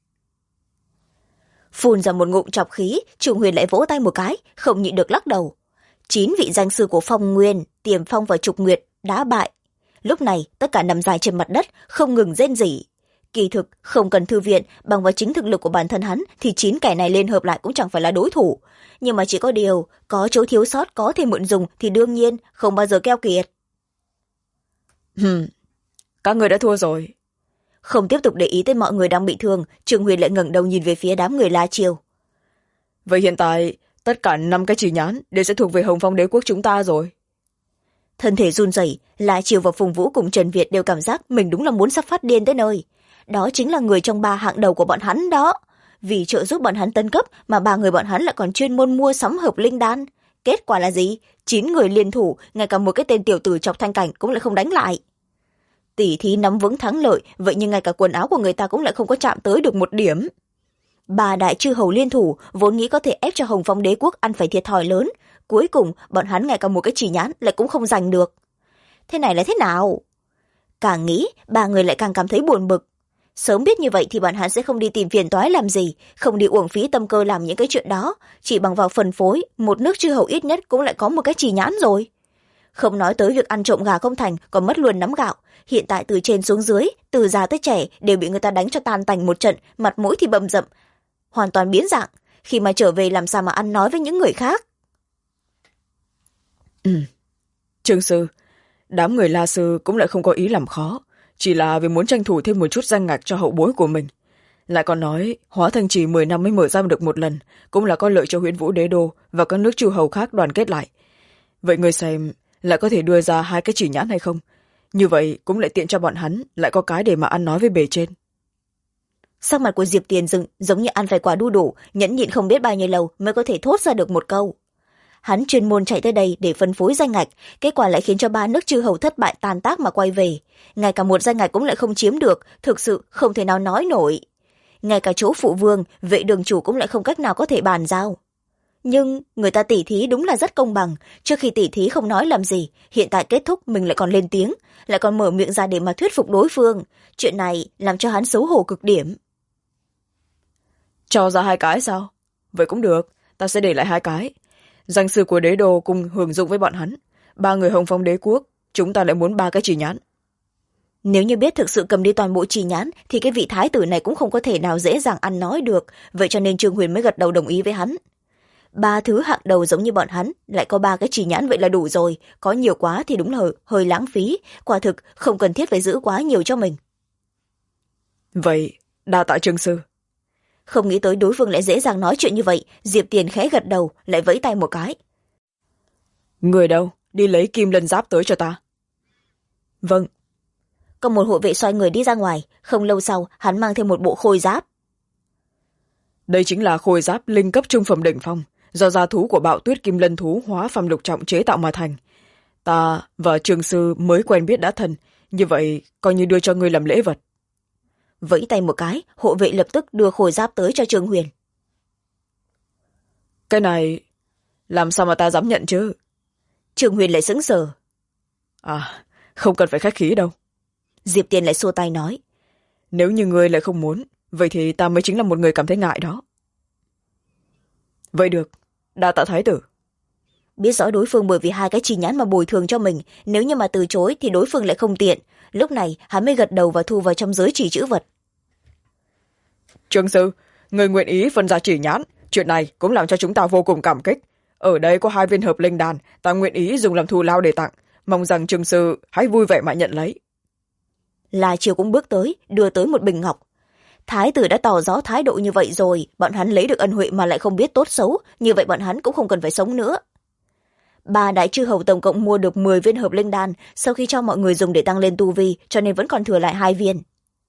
Phun ra một ngụm trọc khí, Trùng Huyền lại vỗ tay một cái, không nhịn được lắc đầu. 9 vị danh sư của Phong Nguyên, Tiềm Phong và Trục Nguyệt đã bại. Lúc này tất cả nằm dài trên mặt đất, không ngừng rên rỉ. Kỳ thực không cần thư viện, bằng vào chính thực lực của bản thân hắn thì 9 kẻ này liên hợp lại cũng chẳng phải là đối thủ. Nhưng mà chỉ có điều, có chỗ thiếu sót có thể mượn dùng thì đương nhiên không bao giờ keo kiệt. Các người đã thua rồi. Không tiếp tục để ý tới mọi người đang bị thương, Trương Huyền lại ngẩng đầu nhìn về phía đám người La Triều. Vậy hiện tại tất cả 5 cái chỉ nhãn đều sẽ thuộc về Hồng Phong đế quốc chúng ta rồi. Thân thể run rẩy, La Triều và Phùng Vũ cùng Trần Việt đều cảm giác mình đúng là muốn sắp phát điên tới nơi. Đó chính là người trong 3 hạng đầu của bọn hắn đó. Vì trợ giúp bọn hắn tấn cấp mà 3 người bọn hắn lại còn chuyên môn mua sắm hợp linh đan. Kết quả là gì? 9 người liên thủ, ngay cả một cái tên tiểu tử Chọc Thanh Cảnh cũng lại không đánh lại. Tỷ thí nắm vững thắng lợi, vậy nhưng ngay cả quần áo của người ta cũng lại không có chạm tới được một điểm. 3 đại chư hầu liên thủ vốn nghĩ có thể ép cho Hồng Phong đế quốc ăn phải thiệt thòi lớn, cuối cùng bọn hắn ngay cả một cái chỉ nhãn lại cũng không giành được. Thế này là thế nào? Càng nghĩ 3 người lại càng cảm thấy buồn bực. Sớm biết như vậy thì bọn hắn sẽ không đi tìm phiền toái làm gì, không đi uổng phí tâm cơ làm những cái chuyện đó, chỉ bằng vào phân phối, một nước chư hầu ít nhất cũng lại có một cái chỉ nhãn rồi. Không nói tới việc ăn trộm gà không thành, còn mất luôn nắm gạo. Hiện tại từ trên xuống dưới, từ già tới trẻ đều bị người ta đánh cho tan tành một trận, mặt mũi thì bầm dập, hoàn toàn biến dạng. Khi mà trở về làm sao mà ăn nói với những người khác? Trương sư, đám người La sư cũng lại không có ý làm khó, chỉ là vì muốn tranh thủ thêm một chút danh ngạch cho hậu bối của mình. Lại còn nói hóa thành chỉ 10 năm mới mở ra được một lần, cũng là có lợi cho Huyễn Vũ đế đô và các nước chư hầu khác đoàn kết lại. Vậy người xem lại có thể đưa ra 2 cái chỉ nhãn hay không? Như vậy cũng lại tiện cho bọn hắn lại có cái để mà ăn nói với bề trên. Sắc mặt của Diệp Tiền Dừng giống như ăn phải quả đu đủ, nhẫn nhịn không biết bao nhiêu lâu mới có thể thốt ra được một câu. Hắn chuyên môn chạy tới đây để phân phối danh ngạch, kết quả lại khiến cho 3 nước chư hầu thất bại tàn tác mà quay về. Ngay cả một danh ngạch cũng lại không chiếm được, thực sự không thể nào nói nổi. Ngay cả chỗ phụ vương, vệ đường chủ cũng lại không cách nào có thể bàn giao. Nhưng người ta tỉ thí đúng là rất công bằng, trước khi tỉ thí không nói làm gì, hiện tại kết thúc mình lại còn lên tiếng, lại còn mở miệng ra để mà thuyết phục đối phương. Chuyện này làm cho hắn xấu hổ cực điểm. Cho ra 2 cái sao? Vậy cũng được, ta sẽ để lại 2 cái. Danh sư của đế đô cùng hưởng dụng với bọn hắn. 3 người Hồng Phong đế quốc, chúng ta lại muốn 3 cái chỉ nhãn. Nếu như biết thực sự cầm đi toàn bộ chỉ nhãn thì cái vị thái tử này cũng không có thể nào dễ dàng ăn nói được, vậy cho nên Trương Huyền mới gật đầu đồng ý với hắn. 3 thứ hạng đầu giống như bọn hắn lại có 3 cái chỉ nhãn vậy là đủ rồi, có nhiều quá thì đúng là hơi lãng phí, quả thực không cần thiết phải giữ quá nhiều cho mình. Vậy đa tạ Trương sư. Không nghĩ tới đối phương lại dễ dàng nói chuyện như vậy, Diệp Tiền khẽ gật đầu lại vẫy tay một cái. Người đâu? Đi lấy kim lân giáp tới cho ta. Vâng. Còn một hộ vệ xoay người đi ra ngoài, không lâu sau hắn mang thêm một bộ khôi giáp. Đây chính là khôi giáp linh cấp trung phẩm đỉnh phong, do gia thú của Bạo Tuyết Kim Lân thú hóa phàm lục trọng chế tạo mà thành. Ta và Trương sư mới quen biết đã thân, như vậy coi như đưa cho ngươi làm lễ vật. Vẫy tay một cái, hộ vệ lập tức đưa khôi giáp tới cho Trương Huyền. Cái này làm sao mà ta dám nhận chứ? Trương Huyền lại sững sờ. À, không cần phải khách khí đâu. Diệp Tiền lại xua tay nói. Nếu như ngươi lại không muốn, vậy thì ta mới chính là một người cảm thấy ngại đó. Vậy được, đa tạ thái tử. Biết rõ đối phương bởi vì 2 cái chỉ nhãn mà bồi thường cho mình, nếu như mà từ chối thì đối phương lại không tiện. Lúc này hắn mới gật đầu và thu vào trong giới chỉ chữ vật. Trương sư, người nguyện ý phân ra chỉ nhãn, chuyện này cũng làm cho chúng ta vô cùng cảm kích. Ở đây có 2 viên hợp linh đan, ta nguyện ý dùng làm thù lao để tặng, mong rằng Trương sư hãy vui vẻ mà nhận lấy. La Chiêu cũng bước tới, đưa tới một bình ngọc. Thái tử đã tỏ rõ thái độ như vậy rồi, bọn hắn lấy được ân huệ mà lại không biết tốt xấu, như vậy bọn hắn cũng không cần phải sống nữa. 3 đại chư hầu tổng cộng mua được 10 viên hợp linh đan, sau khi cho mọi người dùng để tăng lên tu vi, cho nên vẫn còn thừa lại 2 viên.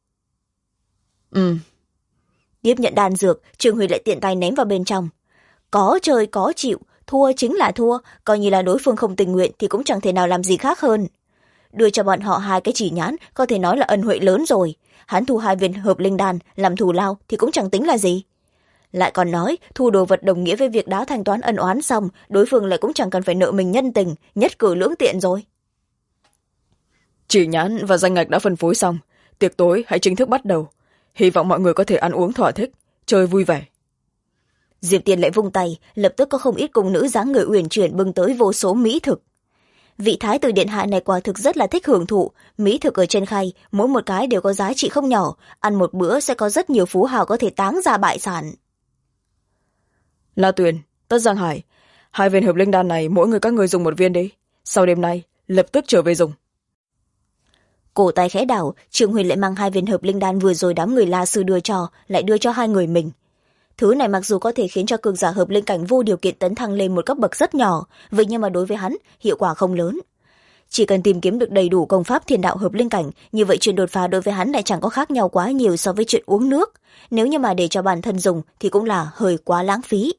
Tiếp nhận đan dược, Trương Huy lại tiện tay ném vào bên trong. Có chơi có chịu, thua chính là thua, coi như là đối phương không tình nguyện thì cũng chẳng thể nào làm gì khác hơn. Đưa cho bọn họ 2 cái chỉ nhãn, có thể nói là ân huệ lớn rồi. Hắn thu 2 viên hợp linh đan làm thù lao thì cũng chẳng tính là gì. Lại còn nói thu đồ vật đồng nghĩa với việc đã thanh toán ân oán xong, đối phương lại cũng chẳng cần phải nợ mình nhân tình, nhất cử lưỡng tiện rồi. Chỉ nhãn và danh ngạch đã phân phối xong, tiệc tối hãy chính thức bắt đầu. Hy vọng mọi người có thể ăn uống thỏa thích, chơi vui vẻ. Diệp Tiền lại vung tay, lập tức có không ít cung nữ dáng người uyển chuyển bưng tới vô số mỹ thực. Vị thái tử điện hạ này quả thực rất là thích hưởng thụ, mỹ thực ở trên khay, mỗi một cái đều có giá trị không nhỏ, ăn một bữa sẽ có rất nhiều phú hào có thể táng ra bại sản. La Tuyền, Tất Giang Hải, 2 viên hợp linh đan này mỗi người các người dùng 1 viên đi, sau đêm nay lập tức trở về dùng. Cổ tay khẽ đảo, Trương Huyền lại mang 2 viên hợp linh đan vừa rồi đám người La Sư đưa cho, lại đưa cho 2 người mình. Thứ này mặc dù có thể khiến cho cường giả hợp linh cảnh vô điều kiện tấn thăng lên một cấp bậc rất nhỏ, vậy nhưng mà đối với hắn, hiệu quả không lớn. Chỉ cần tìm kiếm được đầy đủ công pháp thiên đạo hợp linh cảnh, như vậy chuyện đột phá đối với hắn lại chẳng có khác nhau quá nhiều so với chuyện uống nước. Nếu như mà để cho bản thân dùng thì cũng là hơi quá lãng phí.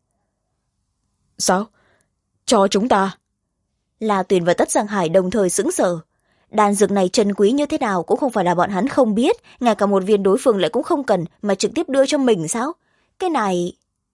Sao? Cho chúng ta? La Tuyền và Tất Giang Hải đồng thời sững sờ. Đan dược này trân quý như thế nào cũng không phải là bọn hắn không biết, ngay cả một viên đối phương lại cũng không cần mà trực tiếp đưa cho mình sao? Cái này...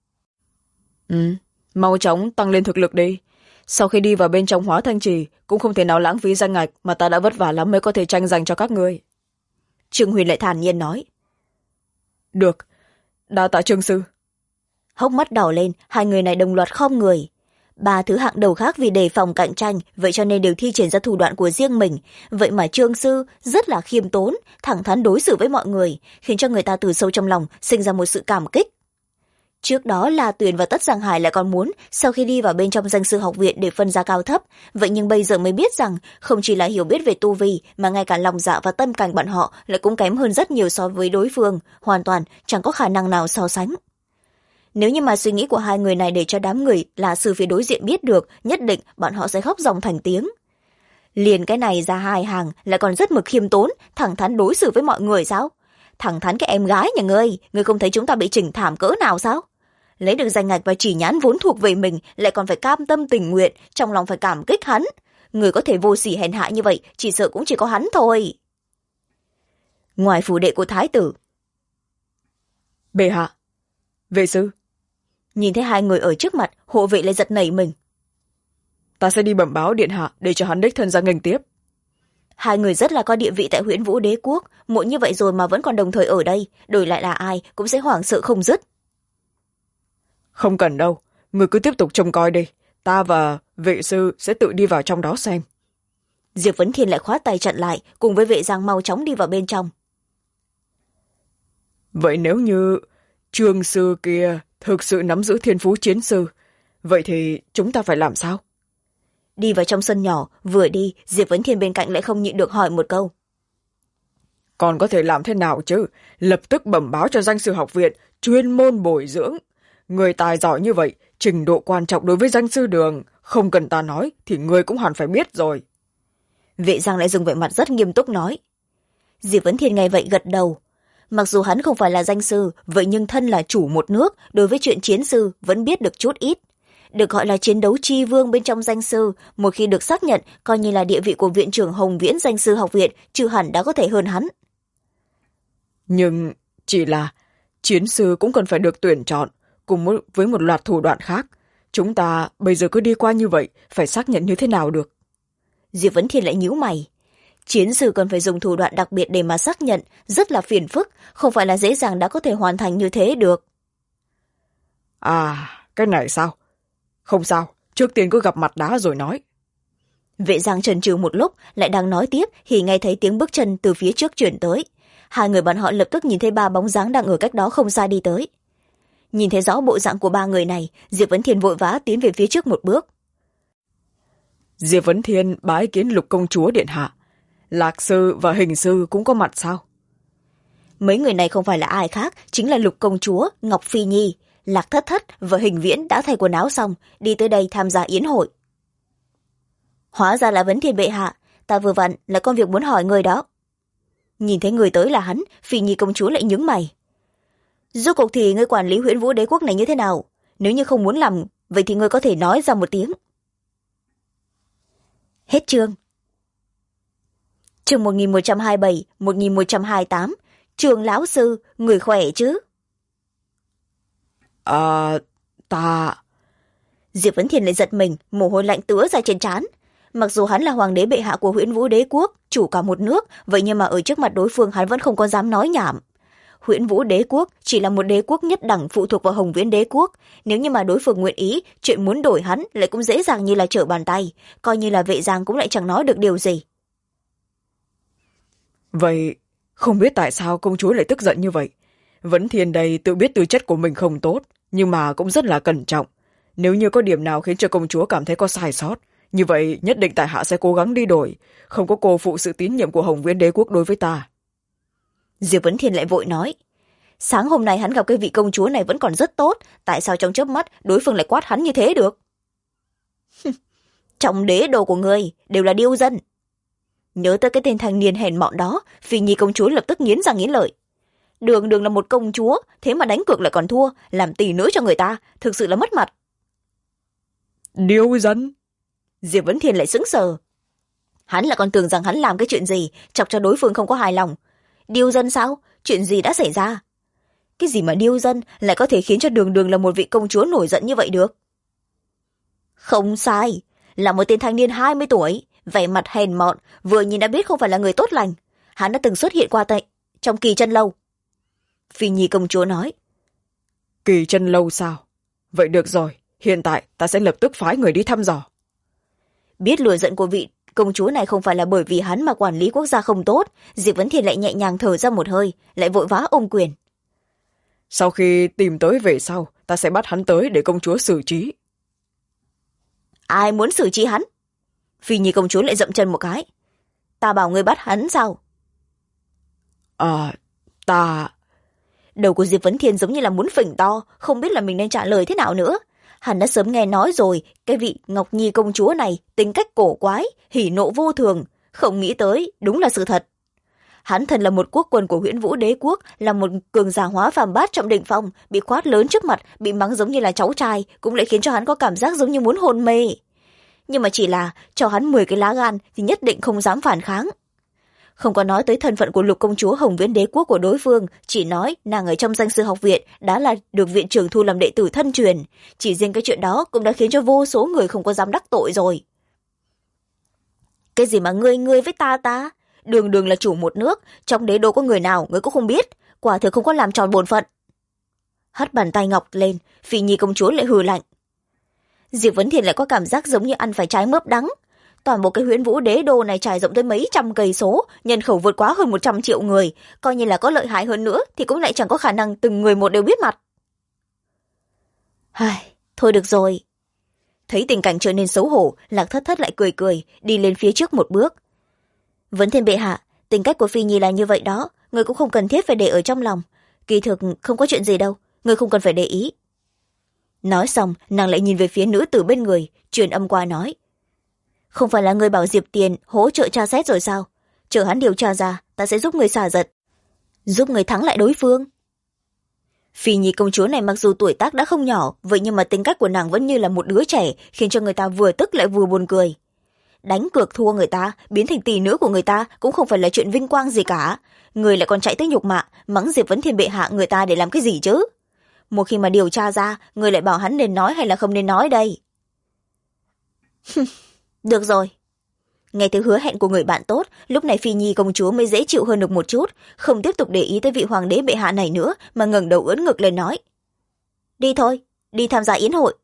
Mau chóng tăng lên thực lực đi. Sau khi đi vào bên trong Hóa Thanh Trì cũng không thể nào lãng phí danh ngạch mà ta đã vất vả lắm mới có thể tranh giành cho các ngươi. Trương Huyền lại thản nhiên nói. Được, đa tạ Trương sư. Hốc mắt đỏ lên, 2 người này đồng loạt khom người. 3 thứ hạng đầu khác vì đề phòng cạnh tranh, vậy cho nên đều thi triển ra thủ đoạn của riêng mình. Vậy mà Trương sư rất là khiêm tốn, thẳng thắn đối xử với mọi người, khiến cho người ta từ sâu trong lòng sinh ra một sự cảm kích. Trước đó La Tuyền và Tất Giang Hải lại còn muốn sau khi đi vào bên trong danh sư học viện để phân ra cao thấp, vậy nhưng bây giờ mới biết rằng không chỉ là hiểu biết về tu vi mà ngay cả lòng dạ và tâm cảnh bọn họ lại cũng kém hơn rất nhiều so với đối phương, hoàn toàn chẳng có khả năng nào so sánh. Nếu như mà suy nghĩ của 2 người này để cho đám người là sư phía đối diện biết được, nhất định bọn họ sẽ khóc ròng thành tiếng. Liền cái này ra 2 hàng lại còn rất mực khiêm tốn, thẳng thắn đối xử với mọi người sao? Thẳng thắn cái em gái nhà ngươi không thấy chúng ta bị chỉnh thảm cỡ nào sao? Lấy được danh ngạch và chỉ nhãn vốn thuộc về mình lại còn phải cam tâm tình nguyện, trong lòng phải cảm kích hắn. Người có thể vô sỉ hèn hạ như vậy chỉ sợ cũng chỉ có hắn thôi. Ngoài phủ đệ của thái tử, Bệ hạ, vệ sư. Nhìn thấy 2 người ở trước mặt, hộ vệ lại giật nảy mình. Ta sẽ đi bẩm báo điện hạ để cho hắn đích thân ra nghênh tiếp. 2 người rất là có địa vị tại Huyễn Vũ Đế quốc, muộn như vậy rồi mà vẫn còn đồng thời ở đây, đổi lại là ai cũng sẽ hoảng sợ không dứt. Không cần đâu, người cứ tiếp tục trông coi đi, ta và vệ sư sẽ tự đi vào trong đó xem. Diệp Vấn Thiên lại khoát tay chặn lại, cùng với vệ giang mau chóng đi vào bên trong. Vậy nếu như Trương sư kia thực sự nắm giữ thiên phú chiến sư, vậy thì chúng ta phải làm sao? Đi vào trong sân nhỏ, vừa đi, Diệp Vấn Thiên bên cạnh lại không nhịn được hỏi một câu. Còn có thể làm thế nào chứ? Lập tức bẩm báo cho danh sư học viện, chuyên môn bồi dưỡng. Người tài giỏi như vậy, trình độ quan trọng đối với danh sư đường, không cần ta nói thì người cũng hẳn phải biết rồi. Vệ giang lại dùng vẻ mặt rất nghiêm túc nói. Diệp Vấn Thiên nghe vậy gật đầu. Mặc dù hắn không phải là danh sư, vậy nhưng thân là chủ một nước, đối với chuyện chiến sư vẫn biết được chút ít. Được gọi là chiến đấu tri vương bên trong danh sư, một khi được xác nhận, coi như là địa vị của viện trưởng Hồng Viễn danh sư học viện, chưa hẳn đã có thể hơn hắn. Nhưng chỉ là chiến sư cũng cần phải được tuyển chọn, cùng với một loạt thủ đoạn khác. Chúng ta bây giờ cứ đi qua như vậy, phải xác nhận như thế nào được? Diệp Vấn Thiên lại nhíu mày. Chiến sư cần phải dùng thủ đoạn đặc biệt để mà xác nhận, rất là phiền phức, không phải là dễ dàng đã có thể hoàn thành như thế được. À, cái này sao? Không sao, trước tiên cứ gặp mặt đã rồi nói. Vệ giang chần chừ một lúc, lại đang nói tiếp thì nghe thấy tiếng bước chân từ phía trước chuyển tới. 2 người bọn họ lập tức nhìn thấy 3 bóng dáng đang ở cách đó không xa đi tới. Nhìn thấy rõ bộ dạng của 3 người này, Diệp Vấn Thiên vội vã tiến về phía trước một bước. Diệp Vấn Thiên bái kiến Lục công chúa điện hạ. Lạc sư và Hình sư cũng có mặt sao? Mấy người này không phải là ai khác, chính là Lục công chúa, Ngọc Phi Nhi, Lạc Thất Thất và Hình Viễn đã thay quần áo xong, đi tới đây tham gia yến hội. Hóa ra là Vấn Thiên bệ hạ, ta vừa vặn là có việc muốn hỏi người đó. Nhìn thấy người tới là hắn, Phi Nhi công chúa lại nhướng mày. Rốt cuộc thì ngươi quản lý Huyễn Vũ Đế quốc này như thế nào? Nếu như không muốn làm, vậy thì ngươi có thể nói ra một tiếng. Hết chương. Chương 1127, 1128. Trường lão sư, người khỏe chứ? Ta... Diệp Vấn Thiên lại giật mình, mồ hôi lạnh tứa ra trên trán. Mặc dù hắn là hoàng đế bệ hạ của Huyễn Vũ Đế quốc, chủ cả một nước, vậy nhưng mà ở trước mặt đối phương hắn vẫn không có dám nói nhảm. Huyễn Vũ Đế quốc chỉ là một đế quốc nhất đẳng phụ thuộc vào Hồng Viễn Đế quốc, nếu như mà đối phương nguyện ý, chuyện muốn đổi hắn lại cũng dễ dàng như là trở bàn tay, coi như là Vệ Giang cũng lại chẳng nói được điều gì. Vậy không biết tại sao công chúa lại tức giận như vậy? Vấn Thiên đây tự biết tư chất của mình không tốt, nhưng mà cũng rất là cẩn trọng. Nếu như có điểm nào khiến cho công chúa cảm thấy có sai sót, Như vậy nhất định tại hạ sẽ cố gắng đi đổi, không có cô phụ sự tín nhiệm của Hồng Viễn đế quốc đối với ta. Diệp Vấn Thiên lại vội nói, sáng hôm nay hắn gặp cái vị công chúa này vẫn còn rất tốt, tại sao trong chớp mắt đối phương lại quát hắn như thế được? Trong đế đô của ngươi đều là điêu dân. Nhớ tới cái tên thanh niên hèn mọn đó, Phi Nhi công chúa lập tức nghiến răng nghiến lợi. Đường đường là một công chúa, thế mà đánh cược lại còn thua, làm tỷ nữ cho người ta, thực sự là mất mặt. Điêu dân? Diệp Vấn Thiên lại sững sờ. Hắn lại còn tưởng rằng hắn làm cái chuyện gì chọc cho đối phương không có hài lòng. Điêu dân sao? Chuyện gì đã xảy ra? Cái gì mà điêu dân lại có thể khiến cho đường đường là một vị công chúa nổi giận như vậy được? Không sai, là một tên thanh niên 20 tuổi, vẻ mặt hèn mọn, vừa nhìn đã biết không phải là người tốt lành. Hắn đã từng xuất hiện qua trong Kỳ Chân Lâu. Phi Nhi công chúa nói. Kỳ Chân Lâu sao? Vậy được rồi, hiện tại ta sẽ lập tức phái người đi thăm dò. Biết lừa giận của vị công chúa này không phải là bởi vì hắn mà quản lý quốc gia không tốt, Diệp Vấn Thiên lại nhẹ nhàng thở ra một hơi, lại vội vã ôm quyền. Sau khi tìm tới về sau, ta sẽ bắt hắn tới để công chúa xử trí. Ai muốn xử trí hắn? Phi Nhi công chúa lại dậm chân một cái. Ta bảo ngươi bắt hắn sao? Ta... Đầu của Diệp Vấn Thiên giống như là muốn phình to, không biết là mình nên trả lời thế nào nữa. Hắn đã sớm nghe nói rồi, cái vị Ngọc Nhi công chúa này tính cách cổ quái, hỉ nộ vô thường, không nghĩ tới, đúng là sự thật. Hắn thân là một quốc quân của Huyễn Vũ đế quốc, là một cường giả hóa phàm bát trọng đỉnh phong, bị quát lớn trước mặt, bị mắng giống như là cháu trai, cũng lại khiến cho hắn có cảm giác giống như muốn hôn mê. Nhưng mà chỉ là cho hắn 10 cái lá gan thì nhất định không dám phản kháng. Không có nói tới thân phận của Lục công chúa Hồng Viễn đế quốc của đối phương, chỉ nói nàng ở trong danh sư học viện đã là được viện trưởng thu làm đệ tử thân truyền. Chỉ riêng cái chuyện đó cũng đã khiến cho vô số người không có dám đắc tội rồi. Cái gì mà ngươi với ta? Đường đường là chủ một nước, trong đế đô có người nào ngươi cũng không biết, quả thực không có làm tròn bổn phận. Hất bàn tay ngọc lên, Phi Nhi công chúa lại hừ lạnh. Diệp Vấn Thiên lại có cảm giác giống như ăn phải trái mướp đắng. Toàn bộ cái Huyễn Vũ đế đô này trải rộng tới mấy trăm cây số, nhân khẩu vượt quá hơn 100 triệu người, coi như là có lợi hại hơn nữa thì cũng lại chẳng có khả năng từng người một đều biết mặt. Thôi được rồi. Thấy tình cảnh trở nên xấu hổ, Lạc Thất Thất lại cười, đi lên phía trước một bước. Vấn Thiên bệ hạ, tính cách của Phi Nhi là như vậy đó, người cũng không cần thiết phải để ở trong lòng. Kỳ thực không có chuyện gì đâu, người không cần phải để ý. Nói xong, nàng lại nhìn về phía nữ tử bên người, truyền âm qua nói. Không phải là người bảo Diệp Tiền hỗ trợ tra xét rồi sao? Chờ hắn điều tra ra, ta sẽ giúp người xả giận, giúp người thắng lại đối phương. Phi Nhi công chúa này mặc dù tuổi tác đã không nhỏ, vậy nhưng mà tính cách của nàng vẫn như là một đứa trẻ, khiến cho người ta vừa tức lại vừa buồn cười. Đánh cược thua người ta, biến thành tỷ nữ của người ta cũng không phải là chuyện vinh quang gì cả. Người lại còn chạy tới nhục mạ, mắng Diệp Vấn Thiên bệ hạ người ta để làm cái gì chứ? Một khi mà điều tra ra, người lại bảo hắn nên nói hay là không nên nói đây? Được rồi. Nghe thấy hứa hẹn của người bạn tốt, lúc này Phi Nhi công chúa mới dễ chịu hơn được một chút, không tiếp tục để ý tới vị hoàng đế bệ hạ này nữa, mà ngẩng đầu ưỡn ngực lên nói. Đi thôi, đi tham gia yến hội.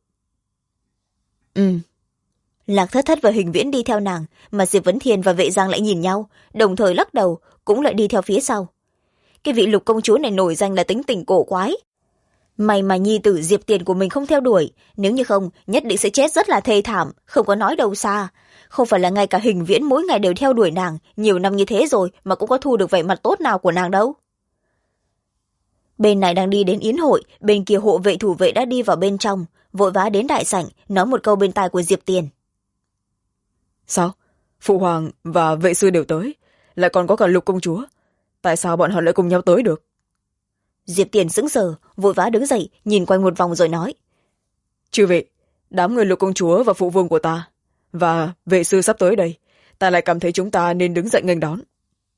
Lạc Thất Thất và Hình Viễn đi theo nàng, mà Diệp Vấn Thiên và Vệ Giang lại nhìn nhau, đồng thời lắc đầu, cũng lại đi theo phía sau. Cái vị Lục công chúa này nổi danh là tính tình cổ quái. May mà nhi tử Diệp Tiền của mình không theo đuổi, nếu như không, nhất định sẽ chết rất là thê thảm, không có nói đâu xa. Không phải là ngay cả Hình Viễn mỗi ngày đều theo đuổi nàng, nhiều năm như thế rồi mà cũng có thu được vẻ mặt tốt nào của nàng đâu. Bên này đang đi đến yến hội, bên kia hộ vệ thủ vệ đã đi vào bên trong, vội vã đến đại sảnh, nói một câu bên tai của Diệp Tiền. Sao? Phụ hoàng và vệ sư đều tới, lại còn có cả Lục công chúa. Tại sao bọn họ lại cùng nhau tới được? Diệp Tiền sững sờ, vội vã đứng dậy, nhìn quanh một vòng rồi nói. Chư vị, đám người Lục công chúa và phụ vương của ta, và vệ sư sắp tới đây, ta lại cảm thấy chúng ta nên đứng dậy nghênh đón.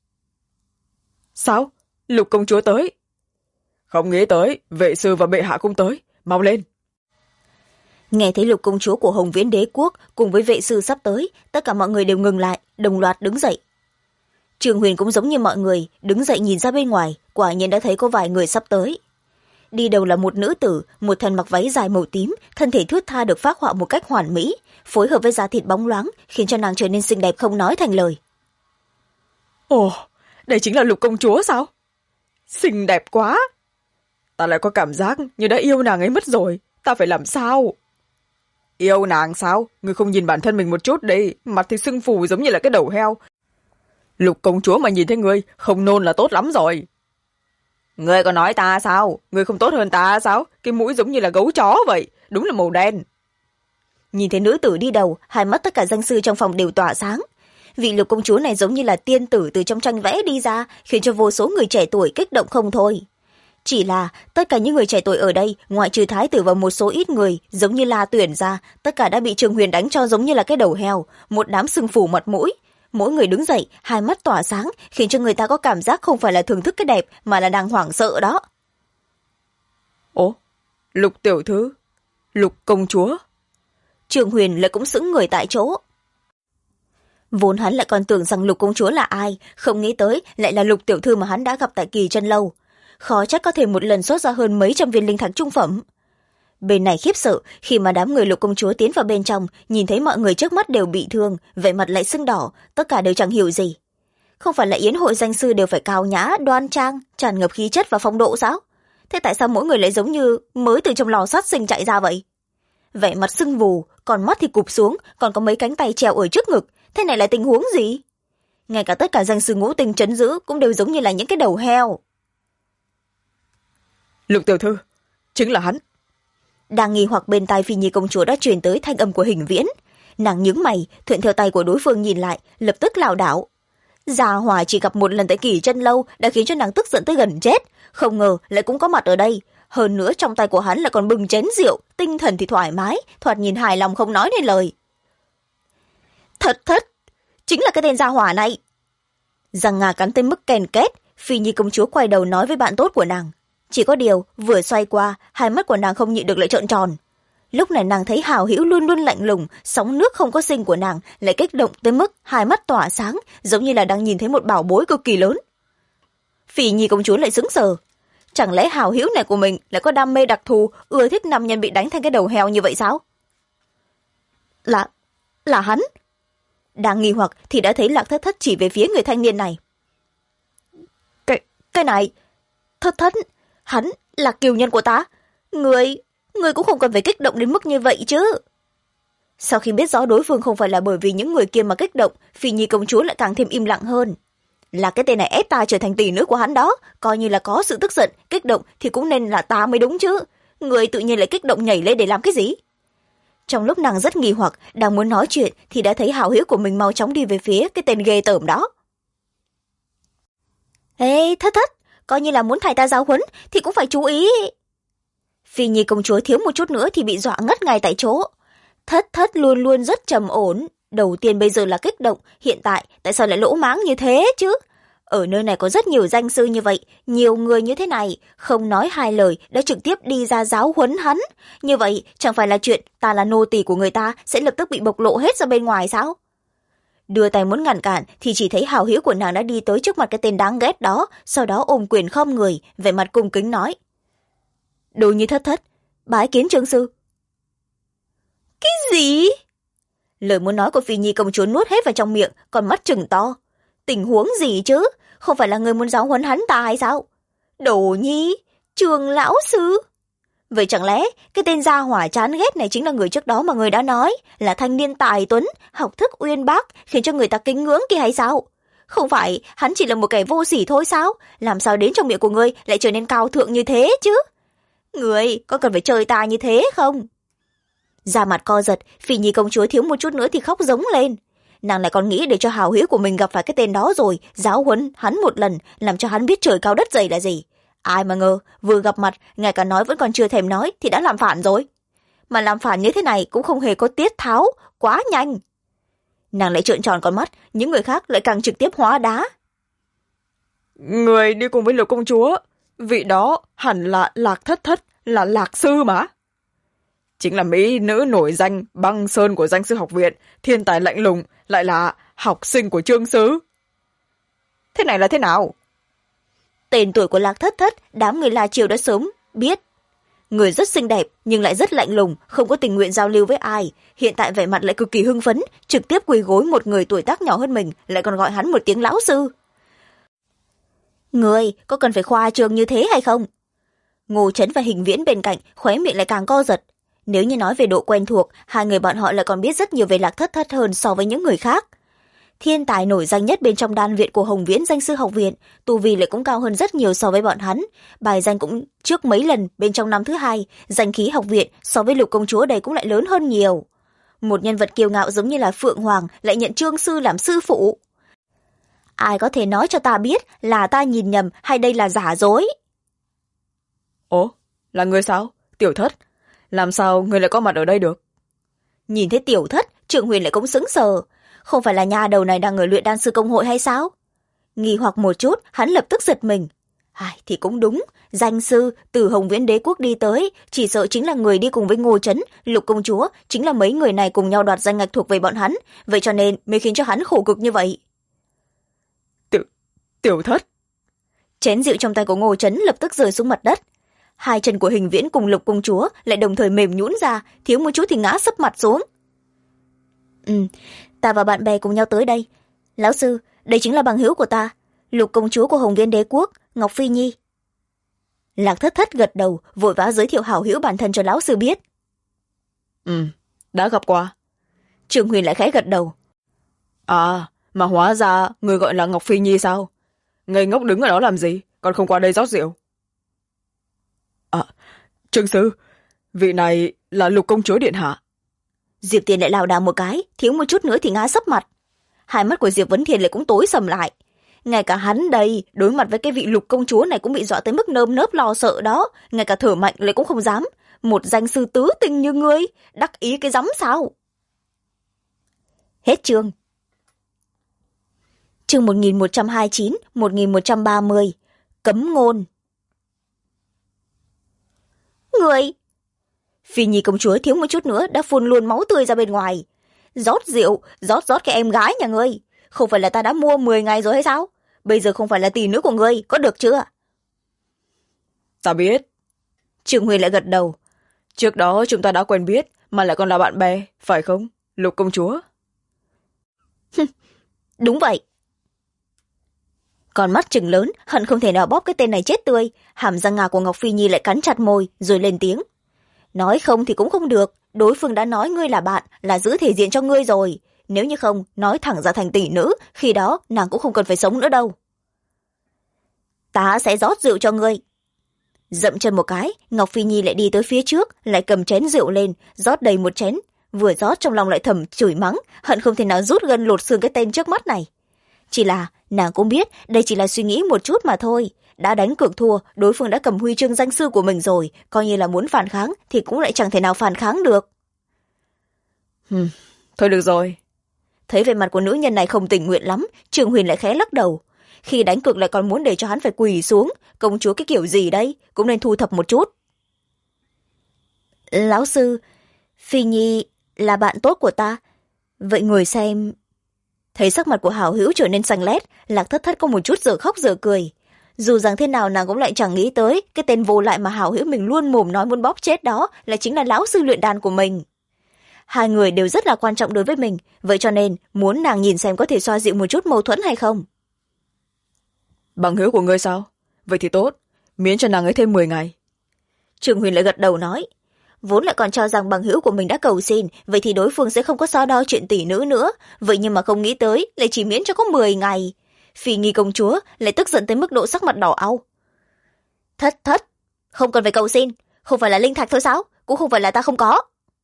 Sao? Lục công chúa tới? Không nghĩ tới, vệ sư và bệ hạ cũng tới, mau lên. Nghe thấy Lục công chúa của Hồng Viễn đế quốc cùng với vệ sư sắp tới, tất cả mọi người đều ngừng lại, đồng loạt đứng dậy. Trường Huyền cũng giống như mọi người, đứng dậy nhìn ra bên ngoài, quả nhiên đã thấy có vài người sắp tới. Đi đầu là một nữ tử, một thân mặc váy dài màu tím, thân thể thướt tha được phác họa một cách hoàn mỹ, phối hợp với da thịt bóng loáng, khiến cho nàng trở nên xinh đẹp không nói thành lời. Ồ, đây chính là Lục công chúa sao? Xinh đẹp quá! Ta lại có cảm giác như đã yêu nàng ấy mất rồi, ta phải làm sao? Yêu nàng sao? Ngươi không nhìn bản thân mình một chút đi, mặt thì sưng phù giống như là cái đầu heo. Lục công chúa mà nhìn thấy ngươi, không nôn là tốt lắm rồi. Ngươi có nói ta sao? Ngươi không tốt hơn ta sao? Cái mũi giống như là gấu chó vậy, đúng là màu đen. Nhìn thấy nữ tử đi đầu, hai mắt tất cả danh sư trong phòng đều tỏa sáng. Vị lục công chúa này giống như là tiên tử từ trong tranh vẽ đi ra, khiến cho vô số người trẻ tuổi kích động không thôi. Chỉ là tất cả những người trẻ tuổi ở đây, ngoại trừ thái tử và một số ít người giống như La Tuyển ra, tất cả đã bị Trường Huyền đánh cho giống như là cái đầu heo, một đám sưng phù mặt mũi. Mỗi người đứng dậy, hai mắt tỏa sáng, khiến cho người ta có cảm giác không phải là thưởng thức cái đẹp mà là đang hoảng sợ đó. Ồ, Lục tiểu thư, Lục công chúa. Trường Huyền lại cũng sững người tại chỗ. Vốn hắn lại còn tưởng rằng Lục công chúa là ai, không nghĩ tới lại là Lục tiểu thư mà hắn đã gặp tại Kỳ Chân Lâu. Khó trách có thể một lần xuất ra hơn mấy trăm viên linh thạch trung phẩm. Bên này khiếp sợ khi mà đám người Lục công chúa tiến vào bên trong, nhìn thấy mọi người trước mắt đều bị thương, vẻ mặt lại sưng đỏ, tất cả đều chẳng hiểu gì. Không phải là yến hội danh sư đều phải cao nhã, đoan trang, tràn ngập khí chất và phong độ sao? Thế tại sao mỗi người lại giống như mới từ trong lò sát sinh chạy ra vậy? Vẻ mặt sưng vù, còn mắt thì cụp xuống, còn có mấy cánh tay treo ở trước ngực. Thế này là tình huống gì? Ngay cả tất cả danh sư ngũ tinh trấn giữ cũng đều giống như là những cái đầu heo. Lục tiểu thư, chính là hắn. Đang nghi hoặc bên tai Phi Nhi công chúa đã truyền tới thanh âm của Hình Viễn. Nàng nhướng mày, thuận theo tay của đối phương nhìn lại, lập tức lảo đảo. Gia Hỏa chỉ gặp một lần tại Kỳ Chân Lâu đã khiến cho nàng tức giận tới gần chết, không ngờ lại cũng có mặt ở đây. Hơn nữa trong tay của hắn lại còn bưng chén rượu, tinh thần thì thoải mái, thoạt nhìn hài lòng không nói nên lời. Thất, chính là cái tên Gia Hỏa này. Răng ngà cắn tới mức kèn két, Phi Nhi công chúa quay đầu nói với bạn tốt của nàng. Chỉ có điều, vừa xoay qua, hai mắt của nàng không nhịn được lại trợn tròn. Lúc này nàng thấy Hào Hữu luôn luôn lạnh lùng, sóng nước không có sinh của nàng lại kích động tới mức hai mắt tỏa sáng, giống như là đang nhìn thấy một bảo bối cực kỳ lớn. Phi Nhi công chúa lại sững sờ. Chẳng lẽ Hào Hữu này của mình lại có đam mê đặc thù, ưa thích nam nhân bị đánh thành cái đầu heo như vậy sao? Là hắn. Đang nghi hoặc thì đã thấy Lạc Thất chỉ về phía người thanh niên này. Cái này, Thất, hắn là kiều nhân của ta. Người cũng không cần phải kích động đến mức như vậy chứ. Sau khi biết rõ đối phương không phải là bởi vì những người kia mà kích động, Phi Nhi công chúa lại càng thêm im lặng hơn. Là cái tên này ép ta trở thành tỷ nữ của hắn đó, coi như là có sự tức giận, kích động thì cũng nên là ta mới đúng chứ. Người tự nhiên lại kích động nhảy lên để làm cái gì? Trong lúc nàng rất nghi hoặc, đang muốn nói chuyện thì đã thấy Hảo Hữu của mình mau chóng đi về phía cái tên ghê tởm đó. Ê, Thất, coi như là muốn thầy ta giáo huấn thì cũng phải chú ý. Phi Nhi công chúa thiếu một chút nữa thì bị dọa ngất ngay tại chỗ. Thất luôn luôn rất trầm ổn. Đầu tiên bây giờ là kích động, hiện tại tại sao lại lỗ máng như thế chứ? Ở nơi này có rất nhiều danh sư như vậy, nhiều người như thế này, không nói hai lời đã trực tiếp đi ra giáo huấn hắn. Như vậy chẳng phải là chuyện ta là nô tỳ của người ta sẽ lập tức bị bộc lộ hết ra bên ngoài sao? Đưa tay muốn ngăn cản thì chỉ thấy Hào Hữu của nàng đã đi tới trước mặt cái tên đáng ghét đó, sau đó ôm quyền khom người, vẻ mặt cung kính nói. Đồ như Thất, bái kiến trương sư. Cái gì? Lời muốn nói của Phi Nhi công chúa nuốt hết vào trong miệng, còn mắt trừng to. Tình huống gì chứ? Không phải là người muốn giáo huấn hắn ta hay sao? Đồ Nhi, Trường lão sư. Vậy chẳng lẽ cái tên Gia Hỏa chán ghét này chính là người trước đó mà người đã nói là thanh niên tài tuấn, học thức uyên bác, khiến cho người ta kính ngưỡng kia hay sao? Không phải hắn chỉ là một kẻ vô sỉ thôi sao? Làm sao đến trong miệng của ngươi lại trở nên cao thượng như thế chứ? Người có cần phải chơi ta như thế không? Da mặt co giật, Phi Nhi công chúa thiếu một chút nữa thì khóc giống lên. Nàng lại còn nghĩ để cho Hào Hữu của mình gặp phải cái tên đó rồi, giáo huấn hắn một lần, làm cho hắn biết trời cao đất dày là gì. Ai mà ngờ, vừa gặp mặt, ngay cả nói vẫn còn chưa thèm nói thì đã làm phản rồi. Mà làm phản như thế này cũng không hề có tiết tháo, quá nhanh. Nàng lại trợn tròn con mắt, những người khác lại càng trực tiếp hóa đá. Người đi cùng với Lục công chúa, vị đó hẳn là Lạc Thất, là Lạc sư mà. Chính là mỹ nữ nổi danh băng sơn của danh sư học viện, thiên tài lạnh lùng, lại là học sinh của trương sứ. Thế này là thế nào? Tên tuổi của Lạc Thất, đám người La Triều đã sớm biết. Người rất xinh đẹp nhưng lại rất lạnh lùng, không có tình nguyện giao lưu với ai. Hiện tại vẻ mặt lại cực kỳ hưng phấn, trực tiếp quỳ gối một người tuổi tác nhỏ hơn mình, lại còn gọi hắn một tiếng lão sư. Người có cần phải khoa trương như thế hay không? Ngô Chấn và Hình Viễn bên cạnh, khóe miệng lại càng co giật. Nếu như nói về độ quen thuộc, hai người bọn họ lại còn biết rất nhiều về Lạc Thất Thất hơn so với những người khác. Thiên tài nổi danh nhất bên trong đan viện của Hồng Viễn Danh Sư Học Viện, tu vi lại cũng cao hơn rất nhiều so với bọn hắn. Bài danh cũng trước mấy lần bên trong năm thứ hai, danh khí học viện so với Lục công chúa đây cũng lại lớn hơn nhiều. Một nhân vật kiêu ngạo giống như là Phượng Hoàng lại nhận Trương sư làm sư phụ. Ai có thể nói cho ta biết là ta nhìn nhầm hay đây là giả dối? Ồ, là người sao? Tiểu Thất. Làm sao người lại có mặt ở đây được? Nhìn thấy Tiểu Thất, Trương Huyền lại cũng sững sờ. Không phải là nhà đầu này đang ở luyện đan sư công hội hay sao? Nghi hoặc một chút, hắn lập tức giật mình. Thì cũng đúng, danh sư từ Hồng Viễn Đế quốc đi tới, chỉ sợ chính là người đi cùng với Ngô Trấn, Lục công chúa, chính là mấy người này cùng nhau đoạt danh ngạch thuộc về bọn hắn, vậy cho nên mới khiến cho hắn khổ cực như vậy. Tiểu Thất. Chén rượu trong tay của Ngô Trấn lập tức rơi xuống mặt đất. Hai chân của Hình Viễn cùng Lục công chúa lại đồng thời mềm nhũn ra, thiếu một chút thì ngã sấp mặt xuống. Ta và bạn bè cùng nhau tới đây. Lão sư, đây chính là bằng hữu của ta, Lục công chúa của Hồng Viễn Đế quốc, Ngọc Phi Nhi. Lạc Thất Thất gật đầu, vội vã giới thiệu hảo hữu bản thân cho lão sư biết. Đã gặp qua. Trương Huyền lại khẽ gật đầu. Mà hóa ra người gọi là Ngọc Phi Nhi sao? Ngây ngốc đứng ở đó làm gì, còn không qua đây rót rượu? Trương sư, vị này là Lục công chúa điện hạ. Diệp Tiền lại lảo đảo một cái, thiếu một chút nữa thì ngã sấp mặt. Hai mắt của Diệp Vấn Thiên lại cũng tối sầm lại. Ngay cả hắn đây, đối mặt với cái vị Lục công chúa này cũng bị dọa tới mức nơm nớp lo sợ đó, ngay cả thở mạnh lại cũng không dám. Một danh sư tứ tình như ngươi, đắc ý cái rắm sao? Hết chương. Chương 1129, 1130. Cấm ngôn. Người! Phi Nhi công chúa thiếu một chút nữa đã phun luôn máu tươi ra bên ngoài. Rót rượu, rót cái em gái nhà ngươi. Không phải là ta đã mua 10 ngày rồi hay sao? Bây giờ không phải là tỷ nữ của ngươi, có được chưa? Ta biết. Trương Huyền lại gật đầu. Trước đó chúng ta đã quen biết, mà lại còn là bạn bè, phải không, Lục công chúa? Đúng vậy. Con mắt trừng lớn, hận không thể nào bóp cái tên này chết tươi. Hàm răng ngà của Ngọc Phi Nhi lại cắn chặt môi, rồi lên tiếng. Nói không thì cũng không được, đối phương đã nói ngươi là bạn, là giữ thể diện cho ngươi rồi. Nếu như không, nói thẳng ra thành tỷ nữ, khi đó nàng cũng không cần phải sống nữa đâu. Ta sẽ rót rượu cho ngươi. Dậm chân một cái, Ngọc Phi Nhi lại đi tới phía trước, lại cầm chén rượu lên, rót đầy một chén. Vừa rót trong lòng lại thầm chửi mắng, hận không thể nào rút gân lột xương cái tên trước mắt này. Chỉ là, nàng cũng biết, đây chỉ là suy nghĩ một chút mà thôi. Đã đánh cược thua, đối phương đã cầm huy chương danh sư của mình rồi, coi như là muốn phản kháng thì cũng lại chẳng thể nào phản kháng được. Thôi được rồi. Thấy vẻ mặt của nữ nhân này không tình nguyện lắm, Trương Huyền lại khẽ lắc đầu. Khi đánh cược lại còn muốn để cho hắn phải quỳ xuống, công chúa cái kiểu gì đây, cũng nên thu thập một chút. Lão sư, Phi Nhi là bạn tốt của ta, vậy người xem. Thấy sắc mặt của hảo hữu trở nên xanh lét, Lạc Thất Thất có một chút giờ khóc giờ cười. Dù rằng thế nào nàng cũng lại chẳng nghĩ tới cái tên vô lại mà hảo hữu mình luôn mồm nói muốn bóp chết đó là chính là lão sư luyện đàn của mình. Hai người đều rất là quan trọng đối với mình, vậy cho nên muốn nàng nhìn xem có thể xoa dịu một chút mâu thuẫn hay không. Bằng hữu của ngươi sao? Vậy thì tốt, miễn cho nàng ấy thêm 10 ngày. Trương Huyền lại gật đầu nói. Vốn lại còn cho rằng bằng hữu của mình đã cầu xin, vậy thì đối phương sẽ không có so đo chuyện tỷ nữ nữa, vậy nhưng mà không nghĩ tới lại chỉ miễn cho có 10 ngày. Phi Nhi công chúa lại tức giận tới mức độ sắc mặt đỏ au. Thất thất, không cần phải cầu xin, không phải là linh thạch thôi sao, cũng không phải là ta không có.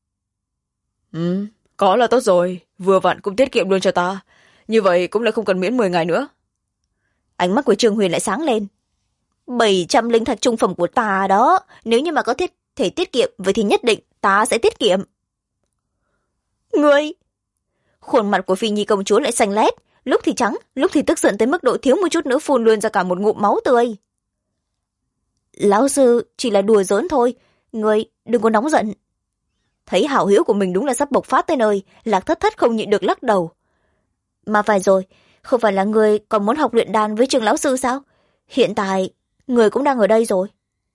Có là tốt rồi, vừa vặn cũng tiết kiệm luôn cho ta, như vậy cũng lại không cần miễn 10 ngày nữa. Ánh mắt của Trương Huyền lại sáng lên. 700 linh thạch trung phẩm của ta đó, nếu như mà có thể tiết kiệm, vậy thì nhất định ta sẽ tiết kiệm. Ngươi! Khuôn mặt của Phi Nhi công chúa lại xanh lét, lúc thì trắng, lúc thì tức giận tới mức độ thiếu một chút nữa phun luôn ra cả một ngụm máu tươi. Lão sư chỉ là đùa giỡn thôi, ngươi đừng có nóng giận. Thấy hảo hữu của mình đúng là sắp bộc phát tới nơi, Lạc Thất Thất không nhịn được lắc đầu. Mà phải rồi, không phải là ngươi còn muốn học luyện đàn với Trường lão sư sao? Hiện tại, người cũng đang ở đây rồi.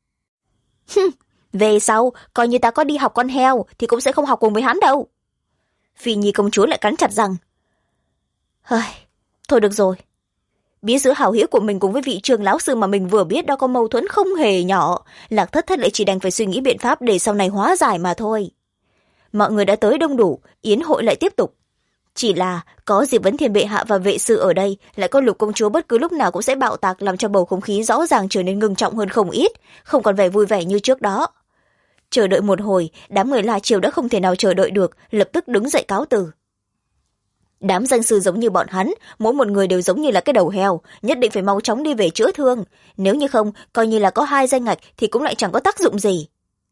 Về sau, coi như ta có đi học con heo thì cũng sẽ không học cùng với hắn đâu. Phi Nhi công chúa lại cắn chặt răng. Thôi được rồi. biết giữa hảo hữu của mình cùng với vị trường lão sư mà mình vừa biết đó có mâu thuẫn không hề nhỏ, Lạc Thất Thất lại chỉ đành phải suy nghĩ biện pháp để sau này hóa giải mà thôi. Mọi người đã tới đông đủ, yến hội lại tiếp tục. Chỉ là có Diệp Vấn Thiên bệ hạ và vệ sư ở đây, lại có Lục công chúa bất cứ lúc nào cũng sẽ bạo tạc, làm cho bầu không khí rõ ràng trở nên ngưng trọng hơn không ít, không còn vẻ vui vẻ như trước đó. Chờ đợi một hồi, đám người La Triều đã không thể nào chờ đợi được, lập tức đứng dậy cáo từ. Đám danh sư giống như bọn hắn, mỗi một người đều giống như là cái đầu heo, nhất định phải mau chóng đi về chữa thương, nếu như không coi như là có 2 danh ngạch thì cũng lại chẳng có tác dụng gì.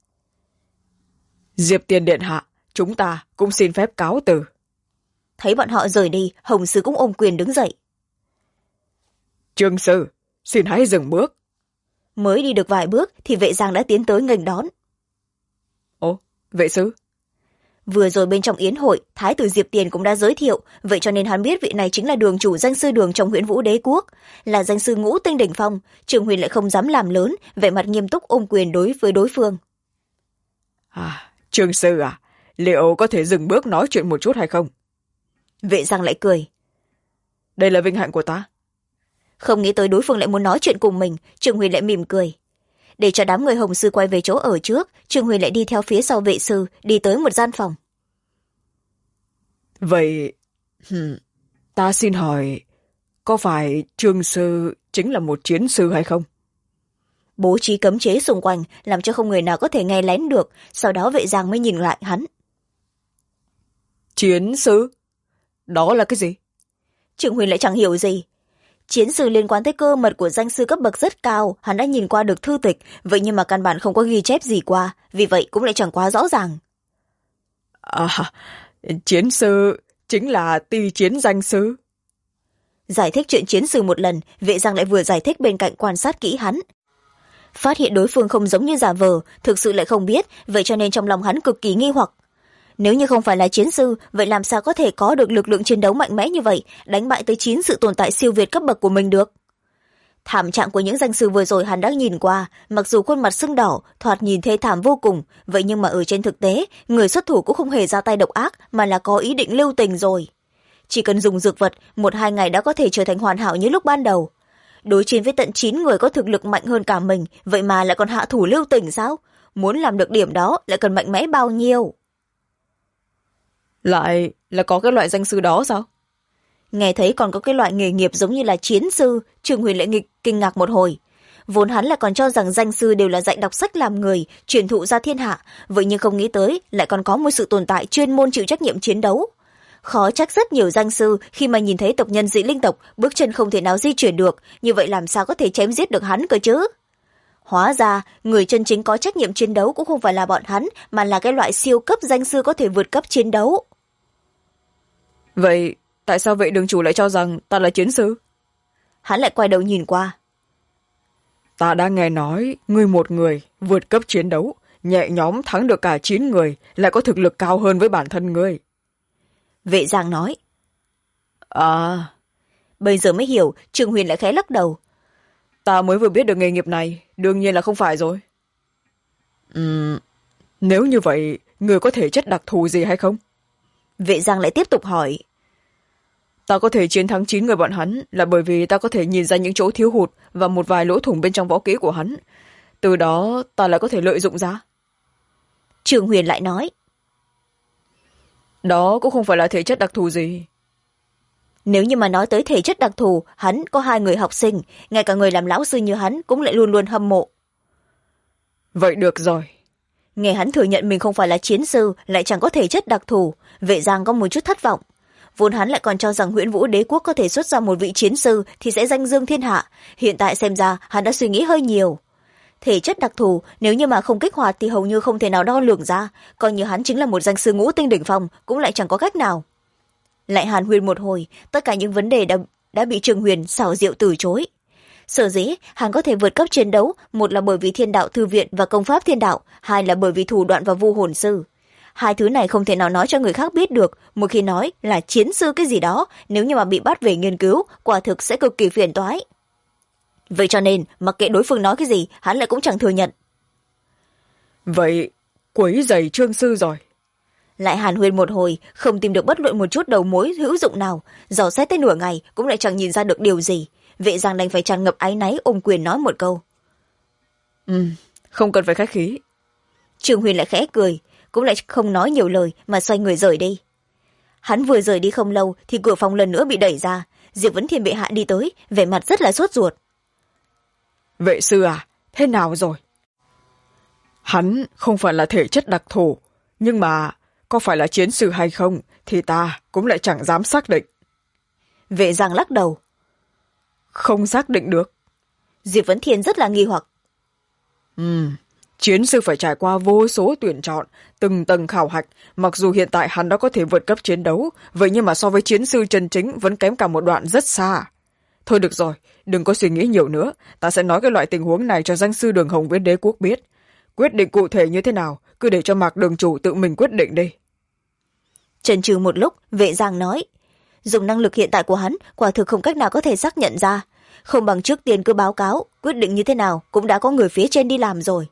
Diệp Tiền điện hạ, chúng ta cũng xin phép cáo từ. Thấy bọn họ rời đi, Hồng Sư cũng ôm quyền đứng dậy. Trương sư, xin hãy dừng bước. Mới đi được vài bước thì vệ giang đã tiến tới nghênh đón. Ồ, vệ sứ. Vừa rồi bên trong yến hội, thái tử Diệp Tiền cũng đã giới thiệu, vậy cho nên hắn biết vị này chính là đường chủ danh sư đường trong Huyễn Vũ Đế quốc, là danh sư ngũ tinh đỉnh phong. Trường Huyền lại không dám làm lớn, vẻ mặt nghiêm túc ôm quyền đối với đối phương. Trương sư à, liệu có thể dừng bước nói chuyện một chút hay không? Vệ giang lại cười. Đây là vinh hạnh của ta. Không nghĩ tới đối phương lại muốn nói chuyện cùng mình, Trường Huyền lại mỉm cười. Để cho đám người Hồng Sư quay về chỗ ở trước, Trường Huyền lại đi theo phía sau vệ sư, đi tới một gian phòng. Vậy, ta xin hỏi, có phải Trương sư chính là một chiến sư hay không? Bố trí cấm chế xung quanh, làm cho không người nào có thể nghe lén được, sau đó vệ giang mới nhìn lại hắn. Chiến sư? Đó là cái gì? Trường Huyền lại chẳng hiểu gì. Chiến sư liên quan tới cơ mật của danh sư cấp bậc rất cao, hắn đã nhìn qua được thư tịch, vậy nhưng mà căn bản không có ghi chép gì qua, vì vậy cũng lại chẳng quá rõ ràng. Chiến sư chính là ti chiến danh sư. Giải thích chuyện chiến sư một lần, vệ giang lại vừa giải thích bên cạnh quan sát kỹ hắn. Phát hiện đối phương không giống như giả vờ, thực sự lại không biết, vậy cho nên trong lòng hắn cực kỳ nghi hoặc. Nếu như không phải là chiến sư, vậy làm sao có thể có được lực lượng chiến đấu mạnh mẽ như vậy, đánh bại tới 9 sự tồn tại siêu việt cấp bậc của mình được? Thảm trạng của những danh sư vừa rồi hắn đã nhìn qua, mặc dù khuôn mặt sưng đỏ, thoạt nhìn thê thảm vô cùng, vậy nhưng mà ở trên thực tế, người xuất thủ cũng không hề ra tay độc ác, mà là có ý định lưu tình rồi. Chỉ cần dùng dược vật, 1-2 ngày đã có thể trở thành hoàn hảo như lúc ban đầu. Đối chiến với tận 9 người có thực lực mạnh hơn cả mình, vậy mà lại còn hạ thủ lưu tình sao? Muốn làm được điểm đó lại cần mạnh mẽ bao nhiêu? Lại là có cái loại danh sư đó sao? Nghe thấy còn có cái loại nghề nghiệp giống như là chiến sư, Trường Huyền lại kinh ngạc một hồi. Vốn hắn lại còn cho rằng danh sư đều là dạy đọc sách làm người, truyền thụ ra thiên hạ, vậy nhưng không nghĩ tới lại còn có một sự tồn tại chuyên môn chịu trách nhiệm chiến đấu. Khó trách rất nhiều danh sư khi mà nhìn thấy tộc nhân dị linh tộc bước chân không thể nào di chuyển được, như vậy làm sao có thể chém giết được hắn cơ chứ? Hóa ra, người chân chính có trách nhiệm chiến đấu cũng không phải là bọn hắn, mà là cái loại siêu cấp danh sư có thể vượt cấp chiến đấu. Vậy, tại sao vệ đường chủ lại cho rằng ta là chiến sư? Hắn lại quay đầu nhìn qua. Ta đã nghe nói, ngươi một người, vượt cấp chiến đấu, nhẹ nhõm thắng được cả 9 người, lại có thực lực cao hơn với bản thân ngươi. Vệ giang nói. Bây giờ mới hiểu, Trường Huyền lại khẽ lắc đầu. Ta mới vừa biết được nghề nghiệp này, đương nhiên là không phải rồi. Nếu như vậy, ngươi có thể chất đặc thù gì hay không? Vệ giang lại tiếp tục hỏi. Ta có thể chiến thắng 9 người bọn hắn là bởi vì ta có thể nhìn ra những chỗ thiếu hụt và một vài lỗ thủng bên trong võ kỹ của hắn. Từ đó ta lại có thể lợi dụng ra. Trường Huyền lại nói. Đó cũng không phải là thể chất đặc thù gì. Nếu như mà nói tới thể chất đặc thù, hắn có 2 người học sinh, ngay cả người làm lão sư như hắn cũng lại luôn luôn hâm mộ. Vậy được rồi. Nghe hắn thừa nhận mình không phải là chiến sư, lại chẳng có thể chất đặc thù, vệ giang có một chút thất vọng. Vốn hắn lại còn cho rằng Huyễn Vũ Đế quốc có thể xuất ra một vị chiến sư thì sẽ danh dương thiên hạ, hiện tại xem ra hắn đã suy nghĩ hơi nhiều. Thể chất đặc thù nếu như mà không kích hoạt thì hầu như không thể nào đo lường ra, coi như hắn chính là một danh sư ngũ tinh đỉnh phong cũng lại chẳng có cách nào. Lại hàn huyên một hồi, tất cả những vấn đề đã bị Trường Huyền xảo diệu từ chối. Sở dĩ hắn có thể vượt cấp chiến đấu, một là bởi vì Thiên Đạo Thư Viện và công pháp Thiên Đạo, hai là bởi vì thủ đoạn và vu hồn sư. 2 thứ này không thể nào nói cho người khác biết được, một khi nói là chiến sư cái gì đó, nếu như mà bị bắt về nghiên cứu, quả thực sẽ cực kỳ phiền toái. Vậy cho nên, mặc kệ đối phương nói cái gì, hắn lại cũng chẳng thừa nhận. Vậy, quấy rầy Trương sư rồi. Lại hàn huyên một hồi, không tìm được bất luận một chút đầu mối hữu dụng nào, dò xét tới nửa ngày cũng lại chẳng nhìn ra được điều gì. Vệ Giang đành phải tràn ngập áy náy ôm quyền nói một câu. Không cần phải khách khí. Trương Huyền lại khẽ cười, cũng lại không nói nhiều lời mà xoay người rời đi. Hắn vừa rời đi không lâu thì cửa phòng lần nữa bị đẩy ra. Diệp Vấn Thiên bệ hạ đi tới, vẻ mặt rất là sốt ruột. Vệ sư à, thế nào rồi? Hắn không phải là thể chất đặc thù, nhưng mà có phải là chiến sư hay không thì ta cũng lại chẳng dám xác định. Vệ Giang lắc đầu. Không xác định được. Diệp Vấn Thiên rất là nghi hoặc. Chiến sư phải trải qua vô số tuyển chọn, từng tầng khảo hạch, mặc dù hiện tại hắn đã có thể vượt cấp chiến đấu, vậy nhưng mà so với chiến sư chân chính vẫn kém cả một đoạn rất xa. Thôi được rồi, đừng có suy nghĩ nhiều nữa, ta sẽ nói cái loại tình huống này cho danh sư Đường Hồng Viễn Đế Quốc biết. Quyết định cụ thể như thế nào, cứ để cho Mạc Đường chủ tự mình quyết định đi. Chần chừ một lúc, Vệ Giang nói, dùng năng lực hiện tại của hắn, quả thực không cách nào có thể xác nhận ra. Không bằng trước tiên cứ báo cáo, quyết định như thế nào cũng đã có người phía trên đi làm rồi.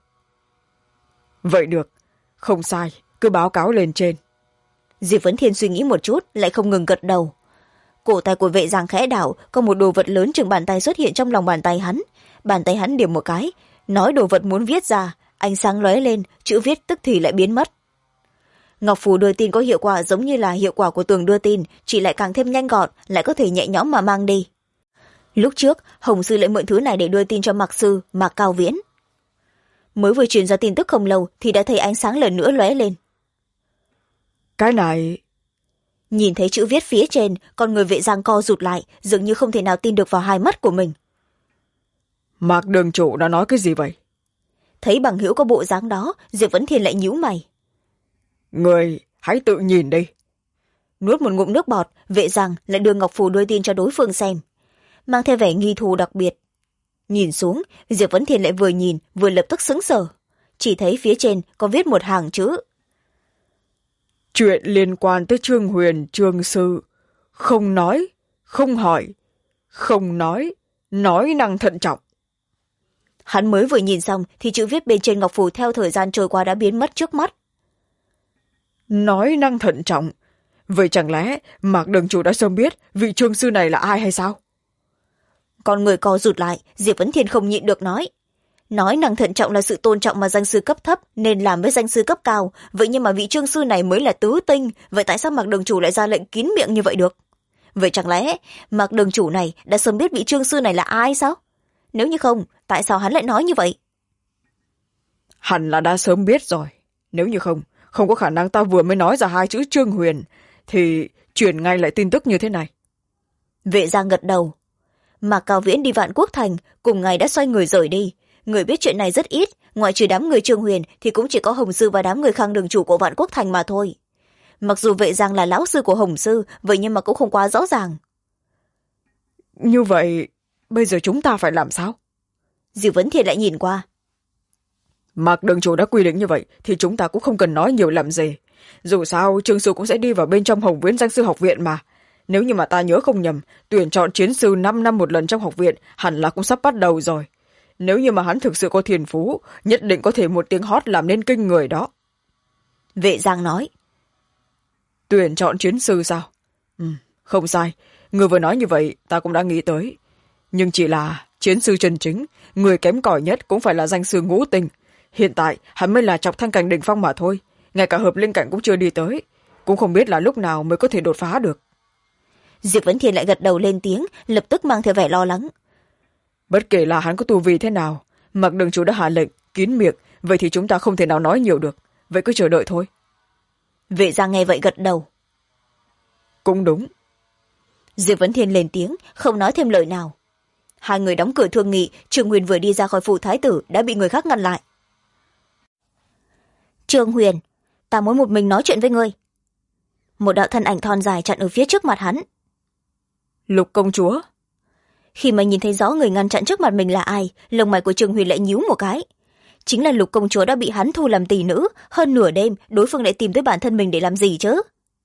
Vậy được, không sai, cứ báo cáo lên trên. Diệp Vấn Thiên suy nghĩ một chút, lại không ngừng gật đầu. Cổ tay của Vệ Giang khẽ đảo, có một đồ vật lớn chừng bàn tay xuất hiện trong lòng bàn tay hắn. Bàn tay hắn điểm một cái, nói đồ vật muốn viết ra, ánh sáng lóe lên, chữ viết tức thì lại biến mất. Ngọc phù đưa tin có hiệu quả giống như là hiệu quả của tường đưa tin, chỉ lại càng thêm nhanh gọn, lại có thể nhẹ nhõm mà mang đi. Lúc trước, Hồng sư lại mượn thứ này để đưa tin cho Mạc sư, Mạc Cao Viễn. Mới vừa truyền ra tin tức không lâu thì đã thấy ánh sáng lần nữa lóe lên. Cái này... Nhìn thấy chữ viết phía trên, con người Vệ Giang co rụt lại, dường như không thể nào tin được vào hai mắt của mình. Mạc Đường chủ đã nói cái gì vậy? Thấy bằng hữu có bộ dáng đó, Diệp Vấn Thiên lại nhíu mày. Người hãy tự nhìn đi. Nuốt một ngụm nước bọt, Vệ Giang lại đưa ngọc phù đưa tin cho đối phương xem, mang theo vẻ nghi thù đặc biệt. Nhìn xuống, Diệp Vấn Thiên lại vừa nhìn vừa lập tức sững sờ, chỉ thấy phía trên có viết một hàng chữ: chuyện liên quan tới Trương Huyền Trương sư, không nói, không hỏi, không nói, nói năng thận trọng. Hắn mới vừa nhìn xong thì chữ viết bên trên ngọc phù theo thời gian trôi qua đã biến mất trước mắt. Nói năng thận trọng? Vậy chẳng lẽ Mạc Đường chủ đã sớm biết vị Trương sư này là ai hay sao? Con người co rụt lại, Diệp Vấn Thiên không nhịn được nói năng thận trọng là sự tôn trọng mà danh sư cấp thấp nên làm với danh sư cấp cao, vậy nhưng mà vị Trương sư này mới là tứ tinh, vậy tại sao Mạc Đường chủ lại ra lệnh kín miệng như vậy được? Vậy chẳng lẽ Mạc Đường chủ này đã sớm biết vị Trương sư này là ai sao? Nếu như không, tại sao hắn lại nói như vậy? Hẳn là đã sớm biết rồi. Nếu như không có khả năng ta vừa mới nói ra hai chữ Trương Huyền thì truyền ngay lại tin tức như thế này. Vệ Giang gật đầu. Mạc Cao Viễn đi Vạn Quốc Thành, cùng ngày đã xoay người rời đi. Người biết chuyện này rất ít, ngoại trừ đám người Trương Huyền thì cũng chỉ có Hồng sư và đám người Khang Đường chủ của Vạn Quốc Thành mà thôi. Mặc dù Vệ Giang là lão sư của Hồng sư, vậy nhưng mà cũng không quá rõ ràng. Như vậy, bây giờ chúng ta phải làm sao? Diệp Vấn Thiên lại nhìn qua. Mạc Đường chủ đã quy định như vậy thì chúng ta cũng không cần nói nhiều làm gì. Dù sao Trương sư cũng sẽ đi vào bên trong Hồng Viễn danh sư học viện mà. Nếu như mà ta nhớ không nhầm, tuyển chọn chiến sư 5 năm một lần trong học viện hẳn là cũng sắp bắt đầu rồi. Nếu như mà hắn thực sự có thiên phú, nhất định có thể một tiếng hót làm nên kinh người đó. Vệ Giang nói. Tuyển chọn chiến sư sao? Không sai, người vừa nói như vậy ta cũng đã nghĩ tới. Nhưng chỉ là chiến sư chân chính, người kém cỏi nhất cũng phải là danh sư ngũ tinh. Hiện tại hắn mới là chọc thanh cảnh đỉnh phong mà thôi, ngay cả hợp linh cảnh cũng chưa đi tới, cũng không biết là lúc nào mới có thể đột phá được. Diệp Vấn Thiên lại gật đầu lên tiếng, lập tức mang theo vẻ lo lắng. Bất kể là hắn có tu vi thế nào, Mạc Đường chủ đã hạ lệnh kín miệng, vậy thì chúng ta không thể nào nói nhiều được, vậy cứ chờ đợi thôi. Vệ Giang nghe vậy gật đầu. Cũng đúng. Diệp Vấn Thiên lên tiếng, không nói thêm lời nào. Hai người đóng cửa thương nghị, Trương Huyền vừa đi ra khỏi phủ thái tử đã bị người khác ngăn lại. Trương Huyền, ta muốn một mình nói chuyện với ngươi. Một đạo thân ảnh thon dài chặn ở phía trước mặt hắn. Lục công chúa. Khi mà nhìn thấy rõ người ngăn chặn trước mặt mình là ai, lông mày của Trương Huyền lại nhíu một cái. Chính là Lục công chúa đã bị hắn thu làm tỷ nữ, hơn nửa đêm đối phương lại tìm tới bản thân mình để làm gì chứ?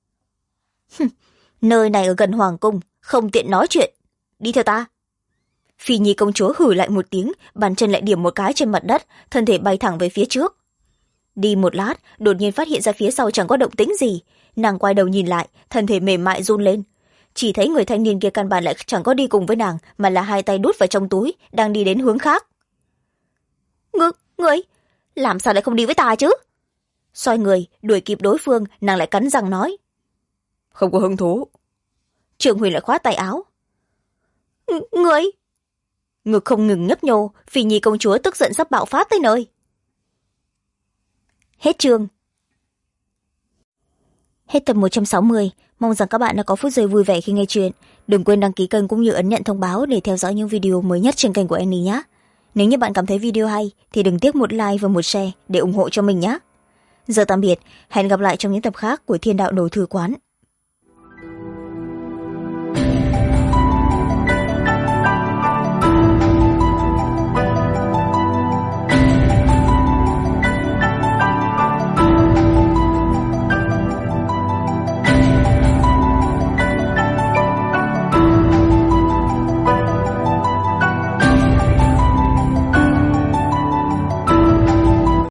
Nơi này ở gần hoàng cung, không tiện nói chuyện. Đi theo ta. Phi Nhi công chúa hử lại một tiếng, bàn chân lại điểm một cái trên mặt đất, thân thể bay thẳng về phía trước. Đi một lát, đột nhiên phát hiện ra phía sau chẳng có động tĩnh gì, nàng quay đầu nhìn lại, thân thể mềm mại run lên. chỉ thấy người thanh niên kia căn bản lại chẳng có đi cùng với nàng mà là hai tay đút vào trong túi đang đi đến hướng khác. Người làm sao lại không đi với ta chứ? Xoay người đuổi kịp đối phương, nàng lại cắn răng nói. Không có hứng thú. Trường Huỳnh lại khoát tay áo. Người ngực không ngừng nhấp nhô, Phỉ Nhi công chúa tức giận sắp bạo phát tới nơi. Hết chương. Hết tập 160. Mong rằng các bạn đã có phút giây vui vẻ khi nghe chuyện. Đừng quên đăng ký kênh cũng như ấn nhận thông báo để theo dõi những video mới nhất trên kênh của Annie nhé. Nếu như bạn cảm thấy video hay thì đừng tiếc một like và một share để ủng hộ cho mình nhé. Giờ tạm biệt, hẹn gặp lại trong những tập khác của Thiên Đạo Đồ Thư Quán.